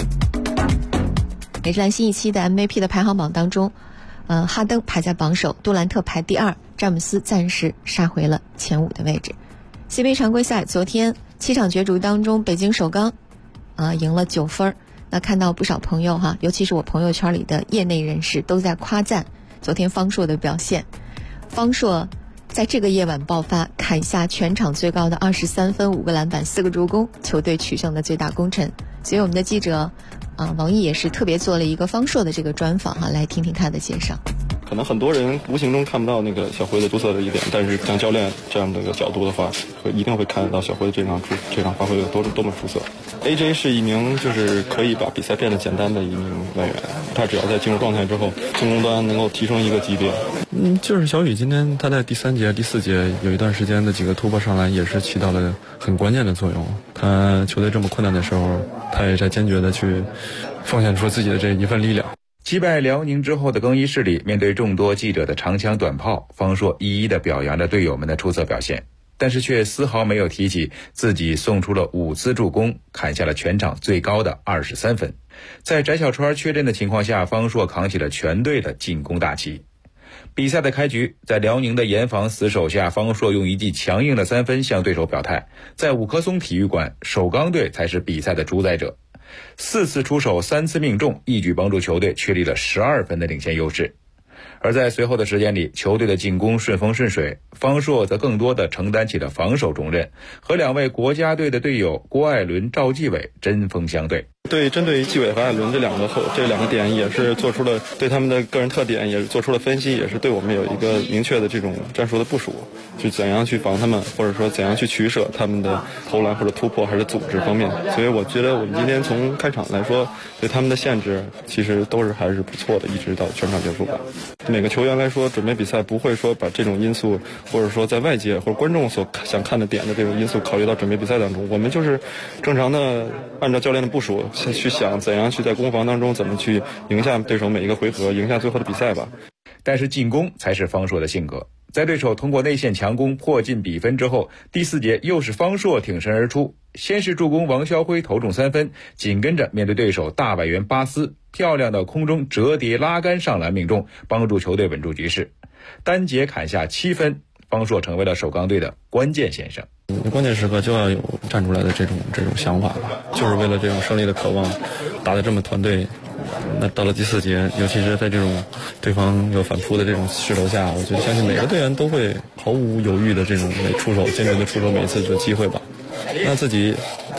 美职篮新一期的 MVP 的排行榜当中，哈登排在榜首，杜兰特排第2，詹姆斯暂时杀回了前5的位置。CBA 常规赛昨天7场角逐当中，北京首钢赢了9分。那看到不少朋友尤其是我朋友圈里的业内人士都在夸赞昨天方硕的表现。方硕在这个夜晚爆发，砍下全场最高的23分5个篮板4个助攻，球队取胜的最大功臣。所以我们的记者王毅也是特别做了一个方硕的这个专访来听听他的介绍。 可能很多人无形中看不到那个小辉的出色的一点，但是像教练这样的一个角度的话，一定会看得到小辉的这场发挥有多么出色。AJ 是一名就是可以把比赛变得简单的一名外援，他只要在进入状态之后，进攻端能够提升一个级别。 就是小雨今天他在第3节、第4节有一段时间的几个突破上篮也是起到了很关键的作用。他球队这么困难的时候，他也在坚决的去奉献出自己的这一份力量。 击败辽宁之后的更衣室里，面对众多记者的长枪短炮，方硕一一地表扬着队友们的出色表现，但是却丝毫没有提起自己送出了5次助攻，砍下了全场最高的23分。在翟小川缺阵的情况下，方硕扛起了全队的进攻大旗。比赛的开局，在辽宁的严防死守下，方硕用一记强硬的3分向对手表态，在五棵松体育馆，首钢队才是比赛的主宰者。4次出手3次命中，一举帮助球队确立了12分的领先优势。而在随后的时间里，球队的进攻顺风顺水，方硕则更多的承担起了防守重任，和2位国家队的队友郭艾伦、赵继伟针锋相对。 针对纪伟和艾伦这两个点也是做出了对他们的个人特点也是做出了分析，也是对我们有一个明确的这种战术的部署，去怎样去防他们，或者说怎样去取舍他们的投篮或者突破还是组织方面。所以我觉得我们今天从开场来说，对他们的限制其实都是还是不错的，一直到全场结束吧。每个球员来说，准备比赛不会说把这种因素，或者说在外界或者观众所想看的点的这种因素考虑到准备比赛当中。我们就是正常的按照教练的部署去想怎样去在攻防当中怎么去赢下对手每一个回合，赢下最后的比赛吧。 但是进攻才是方硕的性格。在对手通过内线强攻迫近比分之后，第4节又是方硕挺身而出，先是助攻王霄辉投中3分，紧跟着面对对手大外援巴斯，漂亮的空中折叠拉杆上篮命中，帮助球队稳住局势。单节砍下7分，方硕成为了首钢队的关键先生。 关键时刻就要有站出来的这种想法吧，就是为了这种胜利的渴望，打得这么团队。那到了第4节，尤其是在这种对方有反扑的这种势头下，我觉得相信每个队员都会毫无犹豫的这种出手，坚决的出手每次的机会吧。那自己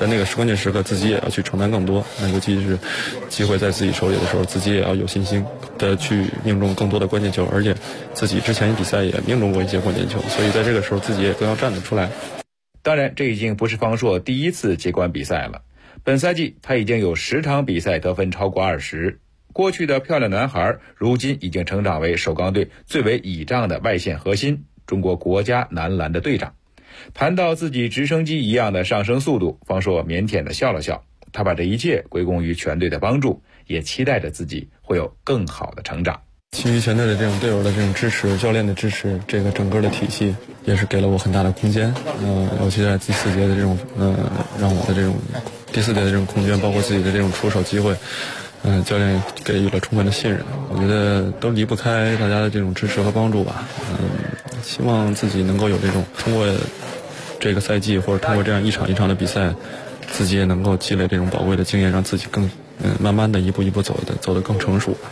在那个关键时刻自己也要去承担更多，那尤其是机会在自己手里的时候，自己也要有信心的去命中更多的关键球，而且自己之前比赛也命中过一些关键球，所以在这个时候自己也更要站得出来。 当然，这已经不是方硕第一次接管比赛了。本赛季他已经有10场比赛得分超过20。过去的漂亮男孩，如今已经成长为首钢队最为倚仗的外线核心，中国国家男篮的队长。谈到自己直升机一样的上升速度，方硕腼腆地笑了笑。他把这一切归功于全队的帮助，也期待着自己会有更好的成长。 基于全队的这种队友的这种支持，教练的支持，这个整个的体系也是给了我很大的空间。尤其在第4节的这种让我的这种第4节的这种空间，包括自己的这种出手机会，教练给予了充分的信任。我觉得都离不开大家的这种支持和帮助吧。希望自己能够有这种通过这个赛季或者通过这样一场一场的比赛，自己也能够积累这种宝贵的经验，让自己更慢慢的一步一步走得更成熟。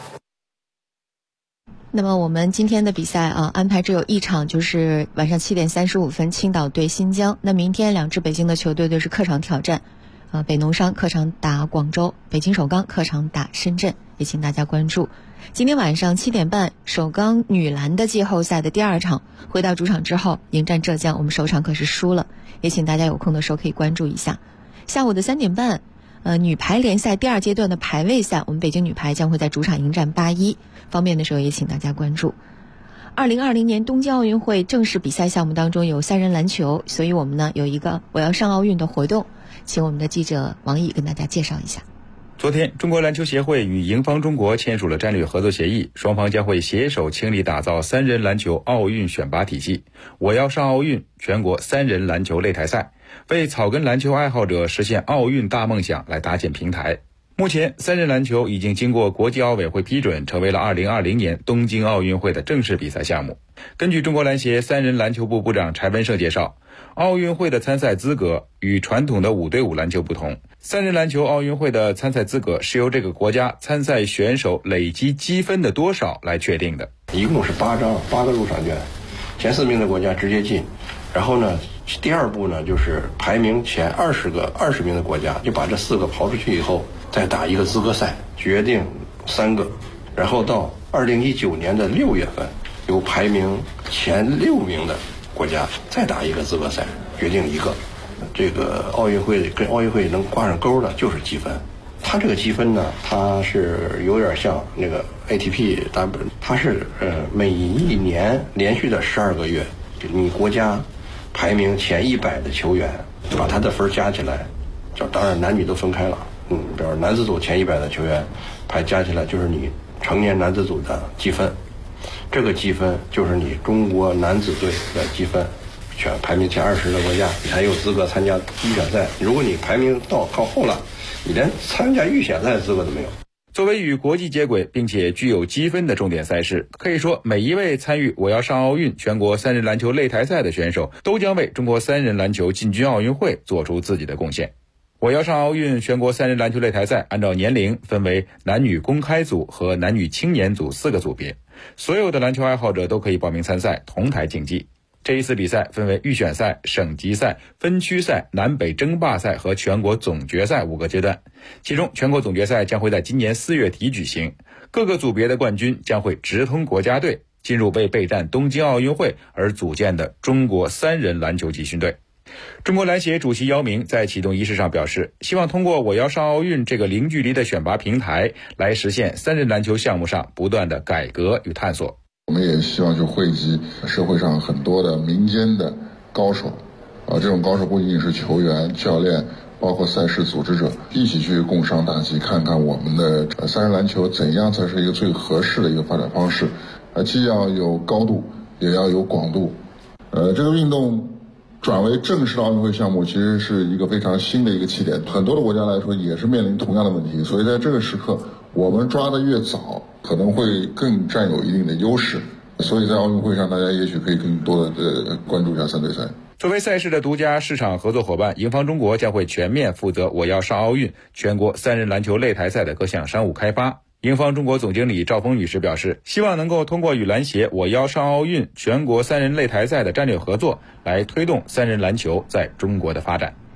那么我们今天的比赛安排只有一场，就是晚上7点35分青岛对新疆。那明天2支北京的球队都是客场挑战，北农商客场打广州，北京首钢客场打深圳，也请大家关注。今天晚上7点半，首钢女篮的季后赛的第2场，回到主场之后迎战浙江，我们首场可是输了，也请大家有空的时候可以关注一下。下午的3点半，女排联赛第2阶段的排位赛，我们北京女排将会在主场迎战81，方便的时候也请大家关注。2020年东京奥运会正式比赛项目当中有3人篮球，所以我们呢有一个我要上奥运的活动，请我们的记者王毅跟大家介绍一下。 昨天，中国篮球协会与盈方中国签署了战略合作协议，双方将会携手倾力打造3人篮球奥运选拔体系。我要上奥运全国3人篮球擂台赛，为草根篮球爱好者实现奥运大梦想来搭建平台。目前3人篮球已经经过国际奥委会批准，成为了2020年东京奥运会的正式比赛项目。根据中国篮协3人篮球部部长柴文胜介绍，奥运会的参赛资格与传统的5对5篮球不同，3人篮球奥运会的参赛资格是由这个国家参赛选手累积积分的多少来确定的。 一共是8个入场券，前4名的国家直接进，然后呢第2步呢就是排名前20名的国家就把这4个刨出去以后，再打一个资格赛，决定3个，然后到2019年的6月份，由排名前6名的国家再打一个资格赛，决定1个。这个奥运会跟奥运会能挂上钩的就是积分。它这个积分呢，它是有点像那个 ATP， 它是每一年连续的12个月，你国家排名前100的球员把他的分加起来，当然男女都分开了。比如男子组前100的球员加起来就是你成年男子组的积分，这个积分就是你中国男子队的积分。排名前20的国家，你才有资格参加预选赛。如果你排名靠后了，你连参加预选赛的资格都没有。 作为与国际接轨并且具有积分的重点赛事，可以说每一位参与我要上奥运全国3人篮球擂台赛的选手，都将为中国3人篮球进军奥运会做出自己的贡献。我要上奥运全国3人篮球擂台赛按照年龄分为男女公开组和男女青年组4个组别，所有的篮球爱好者都可以报名参赛，同台竞技。这一次比赛分为预选赛、省级赛、分区赛、南北争霸赛和全国总决赛5个阶段，其中全国总决赛将会在今年4月底举行，各个组别的冠军将会直通国家队，进入为备战东京奥运会而组建的中国3人篮球集训队。中国篮协主席姚明在启动仪式上表示，希望通过我要上奥运这个零距离的选拔平台，来实现3人篮球项目上不断的改革与探索。 我们也希望去汇集社会上很多的民间的高手，这种高手不仅仅是球员、教练，包括赛事组织者，一起去共商大计，看看我们的3人篮球怎样才是一个最合适的一个发展方式，既要有高度，也要有广度。这个运动转为正式的奥运会项目，其实是一个非常新的一个起点，很多的国家来说也是面临同样的问题，所以在这个时刻，我们抓得越早，可能会更占有一定的优势，所以在奥运会上，大家也许可以更多的关注一下3对3。 作为赛事的独家市场合作伙伴，盈方中国将会全面负责我要上奥运全国3人篮球擂台赛的各项商务开发。盈方中国总经理赵峰女士表示，希望能够通过与篮协我要上奥运全国3人擂台赛的战略合作，来推动3人篮球在中国的发展。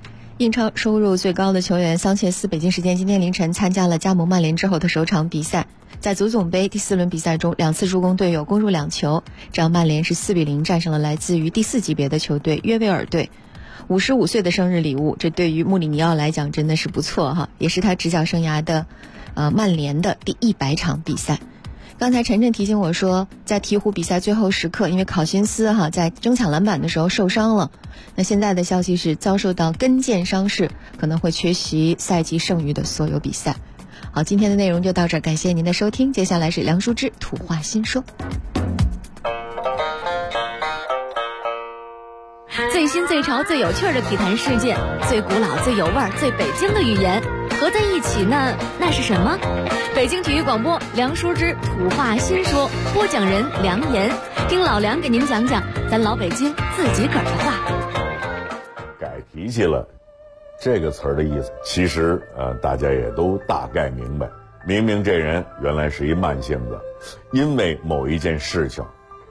英超收入最高的球员桑切斯，北京时间今天凌晨参加了加盟曼联之后的首场比赛。在足总杯第4轮比赛中，2次助攻队友，攻入2球，这样曼联是4-0战胜了来自于第4级别的球队约维尔队。55岁的生日礼物，这对于穆里尼奥来讲真的是不错哈，也是他执教生涯的曼联的第100场比赛。刚才晨晨提醒我说，在鹈鹕比赛最后时刻，因为考辛斯在争抢篮板的时候受伤了，那现在的消息是遭受到跟腱伤势，可能会缺席赛季剩余的所有比赛。好，今天的内容就到这儿，感谢您的收听。接下来是梁淑芝土话新说。 最新最潮最有趣的体坛事件，最古老最有味儿最北京的语言合在一起呢，那是什么？北京体育广播梁淑芝土话新说，播讲人梁岩，听老梁给您讲讲咱老北京自己个儿的话。 改脾气了这个词儿的意思，其实大家也都大概明白。明明这人原来是一慢性子，因为某一件事情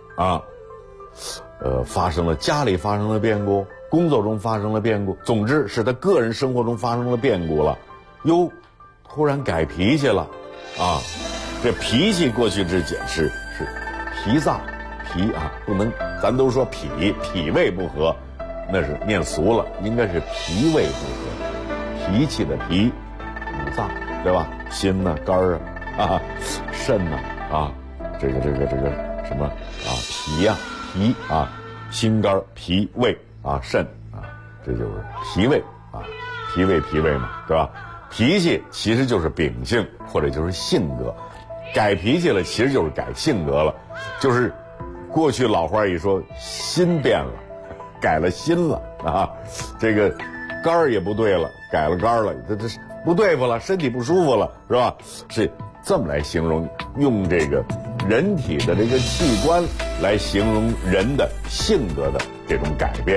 家里发生了变故，工作中发生了变故，总之是他个人生活中发生了变故了，突然改脾气了这脾气过去之前是脾脏不能，咱都说脾胃不和，那是念俗了，应该是脾胃不和，脾气的脾，五脏对吧？心呢，肝肾呢这个什么脾心肝脾胃肾这就是脾胃脾胃嘛，对吧？脾气其实就是秉性或者就是性格，改脾气了其实就是改性格了，就是过去老话一说心变了，改了心了这个肝儿也不对了，改了肝儿了，这不对付了，身体不舒服了，是吧？是这么来形容，用这个人体的这个器官来形容人的性格的这种改变。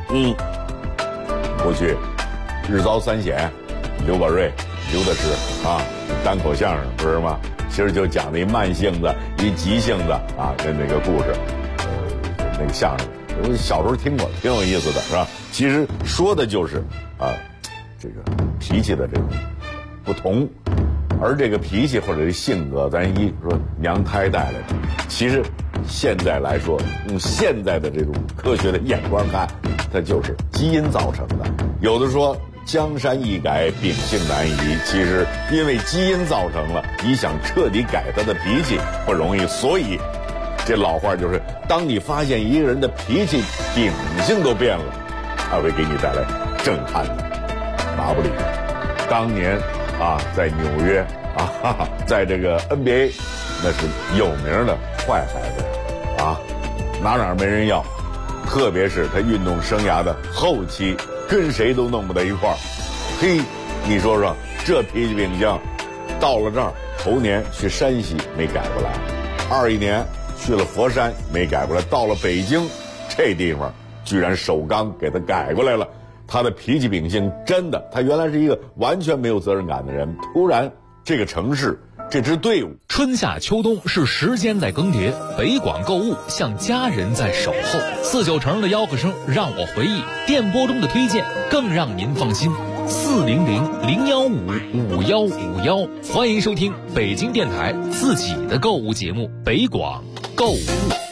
过去日遭三险，刘宝瑞刘大师单口相声不是吗？其实就讲了一慢性子一急性子跟那个故事那个相声我小时候听过，挺有意思的，是吧？其实说的就是这个脾气的这种不同，而这个脾气或者是性格，咱一说娘胎带来的，其实现在来说，用现在的这种科学的眼光看，它就是基因造成的。有的说江山易改，秉性难移，其实因为基因造成了，你想彻底改他的脾气不容易。所以这老话就是，当你发现一个人的脾气秉性都变了，他会给你带来震撼的。马布里当年在纽约在这个 NBA 那是有名的坏孩子哪没人要，特别是他运动生涯的后期，跟谁都弄不到一块儿。你说说这脾气秉性，到了这儿头年去山西没改过来，21年去了佛山没改过来，到了北京这地方居然首钢给他改过来了。他的脾气秉性真的，他原来是一个完全没有责任感的人，突然这个城市这支队伍， 春夏秋冬是时间在更迭，北广购物像家人在守候。49城的吆喝声让我回忆，电波中的推荐更让您放心。400-015-5151，欢迎收听北京电台自己的购物节目北广购物。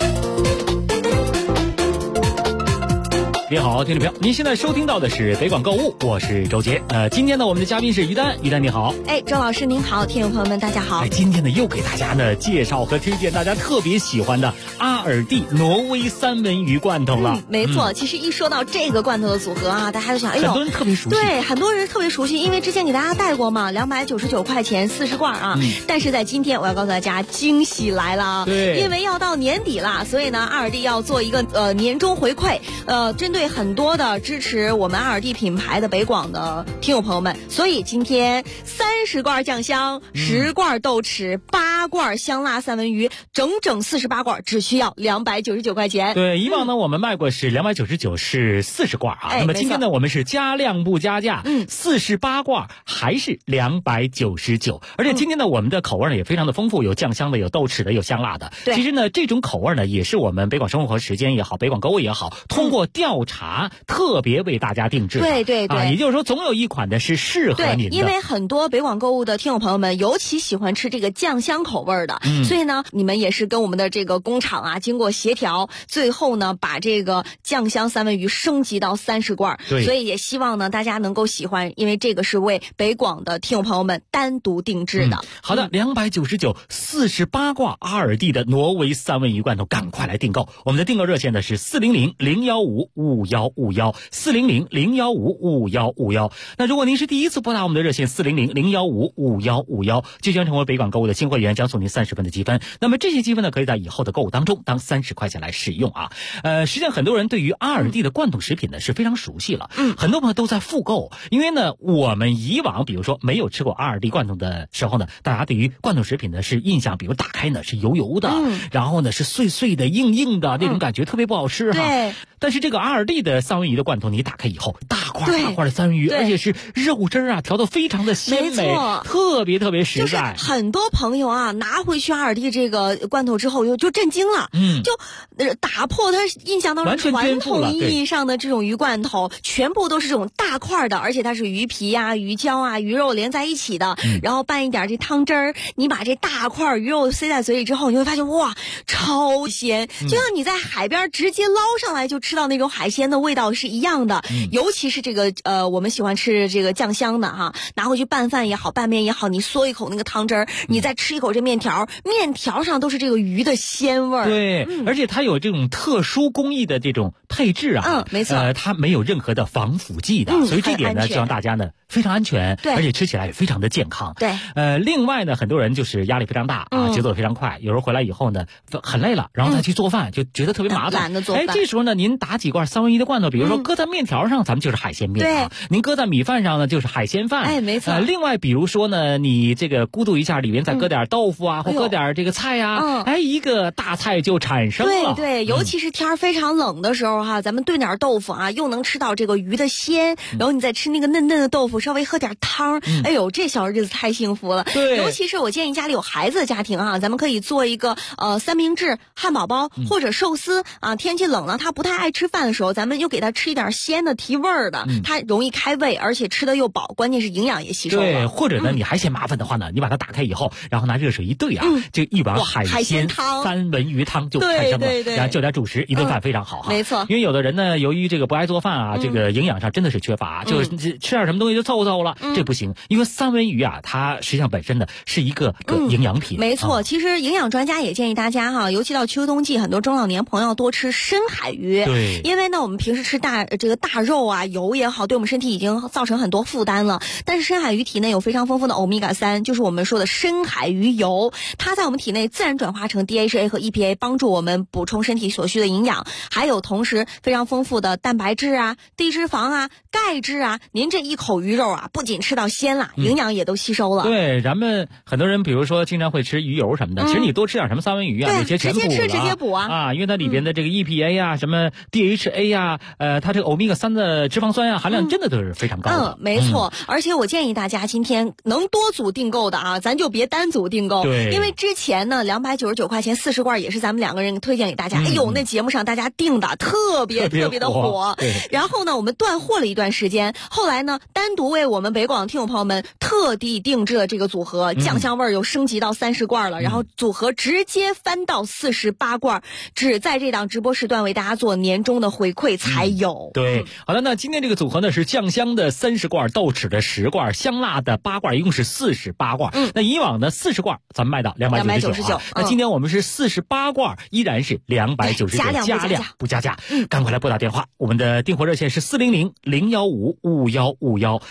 你好，听众朋友，您现在收听到的是北广购物，我是周杰。今天呢，我们的嘉宾是于丹，于丹你好。 周老师您好，听众朋友们大家好。 今天呢，又给大家呢介绍和推荐大家特别喜欢的阿尔蒂挪威三文鱼罐头了。 没错，其实一说到这个罐头的组合大家就想， 很多人特别熟悉。 对，很多人特别熟悉，因为之前给大家带过嘛，299块钱40罐但是在今天我要告诉大家，惊喜来了对， 因为要到年底了，所以呢，阿尔蒂要做一个年终回馈，针对很多的支持我们阿尔蒂品牌的北广的听友朋友们，所以今天30罐酱香，10罐豆豉，8罐香辣三文鱼，整整48罐，只需要299块钱。 对，以往呢我们卖过是299是40罐那么今天呢我们是加量不加价，48罐还是299。而且今天呢我们的口味呢也非常的丰富，有酱香的，有豆豉的，有香辣的。其实呢这种口味呢也是我们北广生活时间也好，北广购物也好，通过调查，特别为大家定制的。 对对对， 也就是说总有一款呢是适合您的。 因为很多北广购物的听友朋友们尤其喜欢吃这个酱香口味的，所以呢你们也是跟我们的这个工厂啊经过协调，最后呢把这个酱香三文鱼升级到30罐，所以也希望呢大家能够喜欢，因为这个是为北广的听友朋友们单独定制的。 好的，299 48罐阿尔蒂的挪威三文鱼罐头，赶快来订购。我们的订购热线呢是400-015-5151 400-015-5151。那如果您是第一次拨打我们的热线400-015-5151，就将成为北广购物的新会员，将送您30分的积分。那么这些积分呢，可以在以后的购物当中当30块钱来使用啊。实际上很多人对于阿尔蒂的罐头食品呢是非常熟悉了，很多朋友都在复购，因为呢我们以往比如说没有吃过阿尔蒂罐头的时候呢，大家对于罐头食品呢是印象，比如打开呢是油油的，然后呢是碎碎的、硬硬的那种感觉，特别不好吃哈。 对。 但是这个阿尔蒂的三文鱼的罐头，你打开以后，大块的三文鱼，而且是肉汁啊调得非常的鲜美，特别特别实在。 就是很多朋友啊拿回去阿尔蒂这个罐头之后就震惊了，就打破他印象当中传统意义上的这种鱼罐头，全部都是这种大块的，而且它是鱼皮啊、鱼胶啊、鱼肉连在一起的，然后拌一点这汤汁儿，你把这大块鱼肉塞在嘴里之后，你会发现哇，超鲜，就像你在海边直接捞上来就吃到那种海鲜的味道是一样的。尤其是这个我们喜欢吃这个酱香的哈，拿回去拌饭也好，拌面也好，你嗦一口那个汤汁儿，你再吃一口这面条，面条上都是这个鱼的鲜味儿。 对，而且它有这种特殊工艺的这种配置啊， 没错， 它没有任何的防腐剂的，所以这点呢就让大家呢非常安全， 对， 而且吃起来也非常的健康。 对， 另外呢，很多人就是压力非常大啊，节奏非常快，有时候回来以后呢很累了，然后再去做饭，就觉得特别麻烦， 懒得做饭。 这时候呢，您打几罐三文鱼的罐头，比如说搁在面条上，咱们就是海鲜面啊；您搁在米饭上呢，就是海鲜饭。 没错。 另外，比如说呢，你这个咕嘟一下，里面再搁点豆腐啊，或搁点这个菜啊，一个大菜就产生了。 对，尤其是天非常冷的时候哈，咱们炖点豆腐啊，又能吃到这个鱼的鲜，然后你再吃那个嫩嫩的豆腐，稍微喝点汤，哎呦，这小日子太幸福了。 对， 尤其是我建议家里有孩子的家庭啊，咱们可以做一个三明治、汉堡包或者寿司啊。天气冷了，他不太爱吃饭的时候，咱们又给他吃一点鲜的提味儿的，它容易开胃，而且吃的又饱，关键是营养也吸收了。 对，或者呢，你还嫌麻烦的话呢，你把它打开以后，然后拿热水一兑啊，这一碗海鲜汤、三文鱼汤就产生了，然后就点主食，一顿饭非常好哈。 没错， 因为有的人呢，由于这个不爱做饭啊，这个营养上真的是缺乏，就吃点什么东西就凑凑了，这不行。因为三文鱼啊，它实际上本身呢是一个营养品。 没错，其实营养专家也建议大家哈，尤其到秋冬季，很多中老年朋友多吃深海鱼。 对， 因为呢，我们平时吃大肉啊、油也好，对我们身体已经造成很多负担了。但是深海鱼体内有非常丰富的欧米伽3，就是我们说的深海鱼油，它在我们体内自然转化成 DHA 和 EPA， 帮助我们补充身体所需的营养。还有同时非常丰富的蛋白质啊、低脂肪啊、钙质啊。您这一口鱼肉啊，不仅吃到鲜了，营养也都吸收了。 对，咱们很多人比如说经常会吃鱼油什么的，其实你多吃点什么三文鱼啊，那些全补了， 直接补啊， 因为它里边的这个 EPA 啊、什么 DHA 啊，它这个欧米伽3的脂肪酸啊含量真的都是非常高的。 没错，而且我建议大家今天能多组订购的啊，咱就别单组订购。 对， 因为之前呢299块钱40罐也是咱们2个人推荐给大家，哎呦，那节目上大家订的特别的火。然后呢，我们断货了一段时间，后来呢，单独为我们北广听友朋友们特地定制了这个组合，酱香味又升级到30罐了，然后组合直接翻到48罐，只在这档直播时段为大家做年终的回馈才有。 对，好了，那今天这个组合呢是酱香的30罐，豆豉的10罐，香辣的8罐，一共是48罐。那以往的40罐咱们卖到299，那今天我们是48罐，依然是299，加量不加价。赶快来拨打电话，我们的订货热线是400-015-5151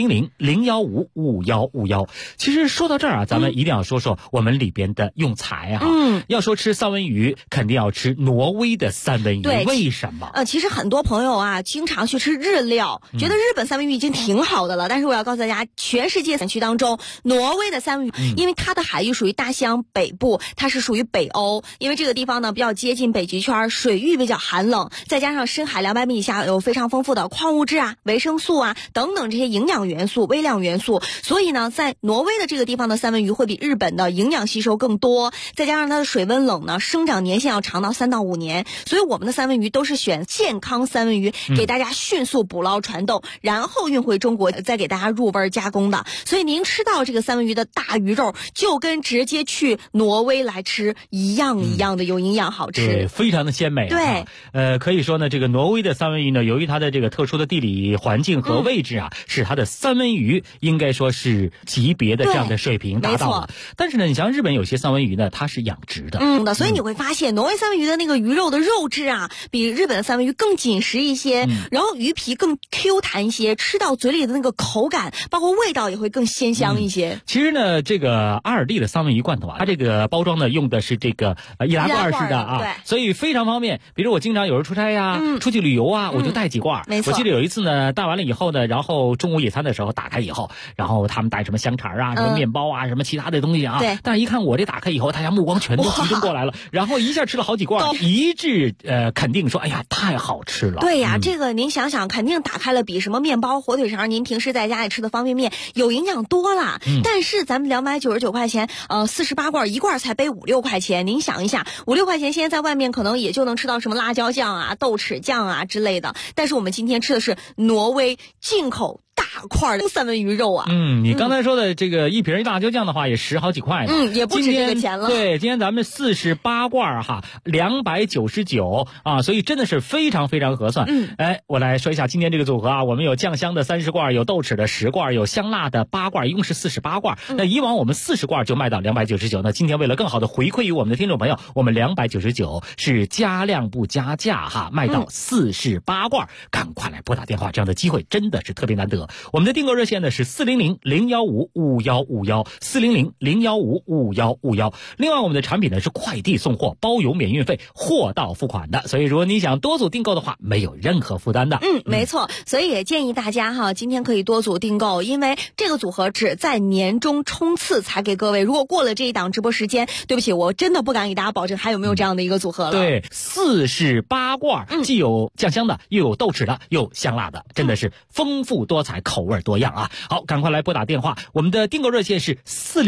400-015-5151。其实说到这儿啊，咱们一定要说说我们里边的用材啊。要说吃三文鱼，肯定要吃挪威的三文鱼。 对， 为什么？ 其实很多朋友啊，经常去吃日料，觉得日本三文鱼已经挺好的了。但是我要告诉大家，全世界产区当中，挪威的三文鱼，因为它的海域属于大西洋北部，它是属于北欧，因为这个地方呢比较接近北极圈，水域比较寒冷， 再加上深海200米以下有非常丰富的矿物质啊、维生素啊等等这些营养元素、微量元素，所以呢，在挪威的这个地方的三文鱼会比日本的营养吸收更多，再加上它的水温冷呢，生长年限要长到3到5年，所以我们的三文鱼都是选健康三文鱼，给大家迅速捕捞传动，然后运回中国，再给大家入味加工的。所以您吃到这个三文鱼的大鱼肉，就跟直接去挪威来吃一样的有营养好吃， 对，非常的鲜美。 对， 可以说呢，这个挪威的三文鱼呢，由于它的这个特殊的地理环境和位置啊，使它的三文鱼应该说是级别的这样的水平达到了。但是呢，你像日本有些三文鱼呢，它是养殖的， 所以你会发现挪威三文鱼的那个鱼肉的肉质啊，比日本的三文鱼更紧实一些，然后鱼皮更 Q 弹一些，吃到嘴里的那个口感，包括味道也会更鲜香一些。 其实呢，这个阿尔蒂的三文鱼罐头啊，它这个包装呢用的是这个易拉罐式的啊，所以非常方便。比如我经常有时候出差呀、出去旅游啊，我就带几罐。 没错。 我记得有一次呢，带完了以后呢，然后中午野餐的时候打开以后，然后他们带什么香肠啊、什么面包啊、什么其他的东西啊。 对。 但是一看我这打开以后，大家目光全都集中过来了，然后一下吃了好几罐，一致肯定说，哎呀，太好吃了。 对呀，这个您想想，肯定打开了比什么面包、火腿肠，您平时在家里吃的方便面有营养多了。但是咱们299块钱，48罐，一罐才背5、6块钱。您想一下，5、6块钱现在在外面可能也就能吃到什么辣椒酱啊、豆豉酱啊之类的。但是我们今天吃的是挪威进口大块的三文鱼肉啊。 你刚才说的这个一瓶辣椒酱的话，也10好几块呢。 也不止这个钱了。 对，今天咱们48罐哈，299啊，所以真的是非常非常合算。我来说一下今天这个组合啊，我们有酱香的30罐，有豆豉的10罐，有香辣的8罐，一共是48罐。那以往我们40罐就卖到299，那今天为了更好的回馈于我们的听众朋友，我们299是加量不加价哈，卖到48罐，赶快来拨打电话，这样的机会真的是特别难得。我们的订购热线呢是400-015-5151，400-015-5151。另外我们的产品呢是快递送货，包邮免运费，货到付款的，所以如果你想多组订购的话，没有任何负担的。 没错，所以也建议大家哈，今天可以多组订购，因为这个组合只在年终冲刺才给各位，如果过了这一档直播时间，对不起，我真的不敢给大家保证还有没有这样的一个组合了。 对，48罐，既有酱香的，又有豆豉的，又有香辣的，真的是丰富多彩，口味多样啊！好，赶快来拨打电话，我们的订购热线是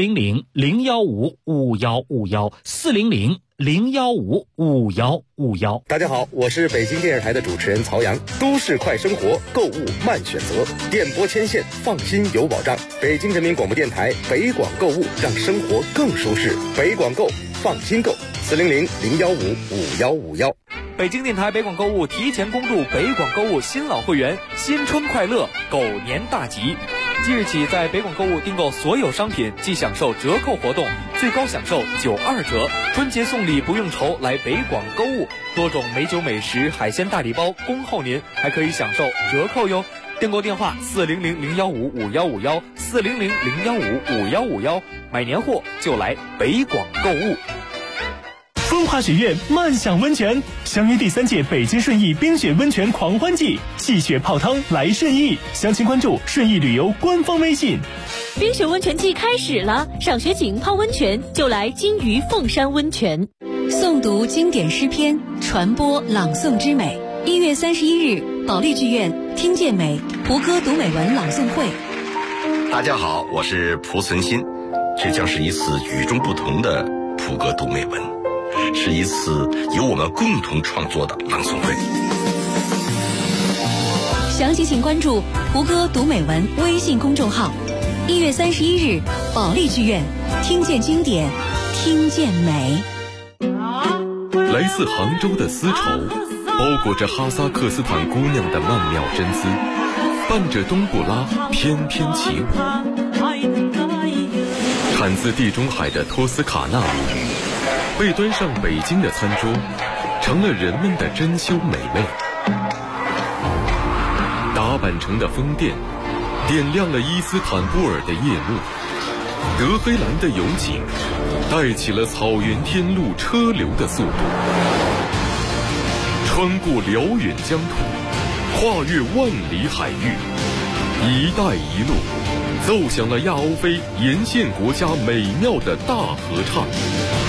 400-015-5151，400-015-5151。 大家好，我是北京电视台的主持人曹阳。都市快生活，购物慢选择，电波牵线，放心有保障。北京人民广播电台北广购物，让生活更舒适。北广购，放心购，400-015-5151。 北京电台北广购物提前恭祝北广购物新老会员新春快乐，狗年大吉！即日起，在北广购物订购所有商品即享受折扣活动，最高享受92折。春节送礼不用愁，来北广购物，多种美酒美食、海鲜大礼包恭候您，还可以享受折扣哟。订购电话400-015-5151，400-015-5151，买年货就来北广购物。 风华雪苑漫享温泉，相约第3届北京顺义冰雪温泉狂欢季，戏雪泡汤来顺义，详情关注顺义旅游官方微信。 冰雪温泉季开始了，赏雪景泡温泉就来金鱼凤山温泉。 诵读经典诗篇，传播朗诵之美。1月31日，保利剧院听见美胡歌读美文朗诵会。 大家好，我是蒲存昕，这将是一次与众不同的胡歌读美文，是一次由我们共同创作的朗诵会。 详情请关注胡歌读美文微信公众号。1月31日，保利剧院听见经典，听见美。 来自杭州的丝绸，包裹着哈萨克斯坦姑娘的曼妙真姿，伴着冬不拉翩翩起舞。产自地中海的托斯卡纳舞女，被端上北京的餐桌，成了人们的珍馐美味。打扮成的宫殿，点亮了伊斯坦布尔的夜幕。德黑兰的油井，带起了草原天路车流的速度。穿过辽远疆土，跨越万里海域，一带一路奏响了亚欧非沿线国家美妙的大合唱。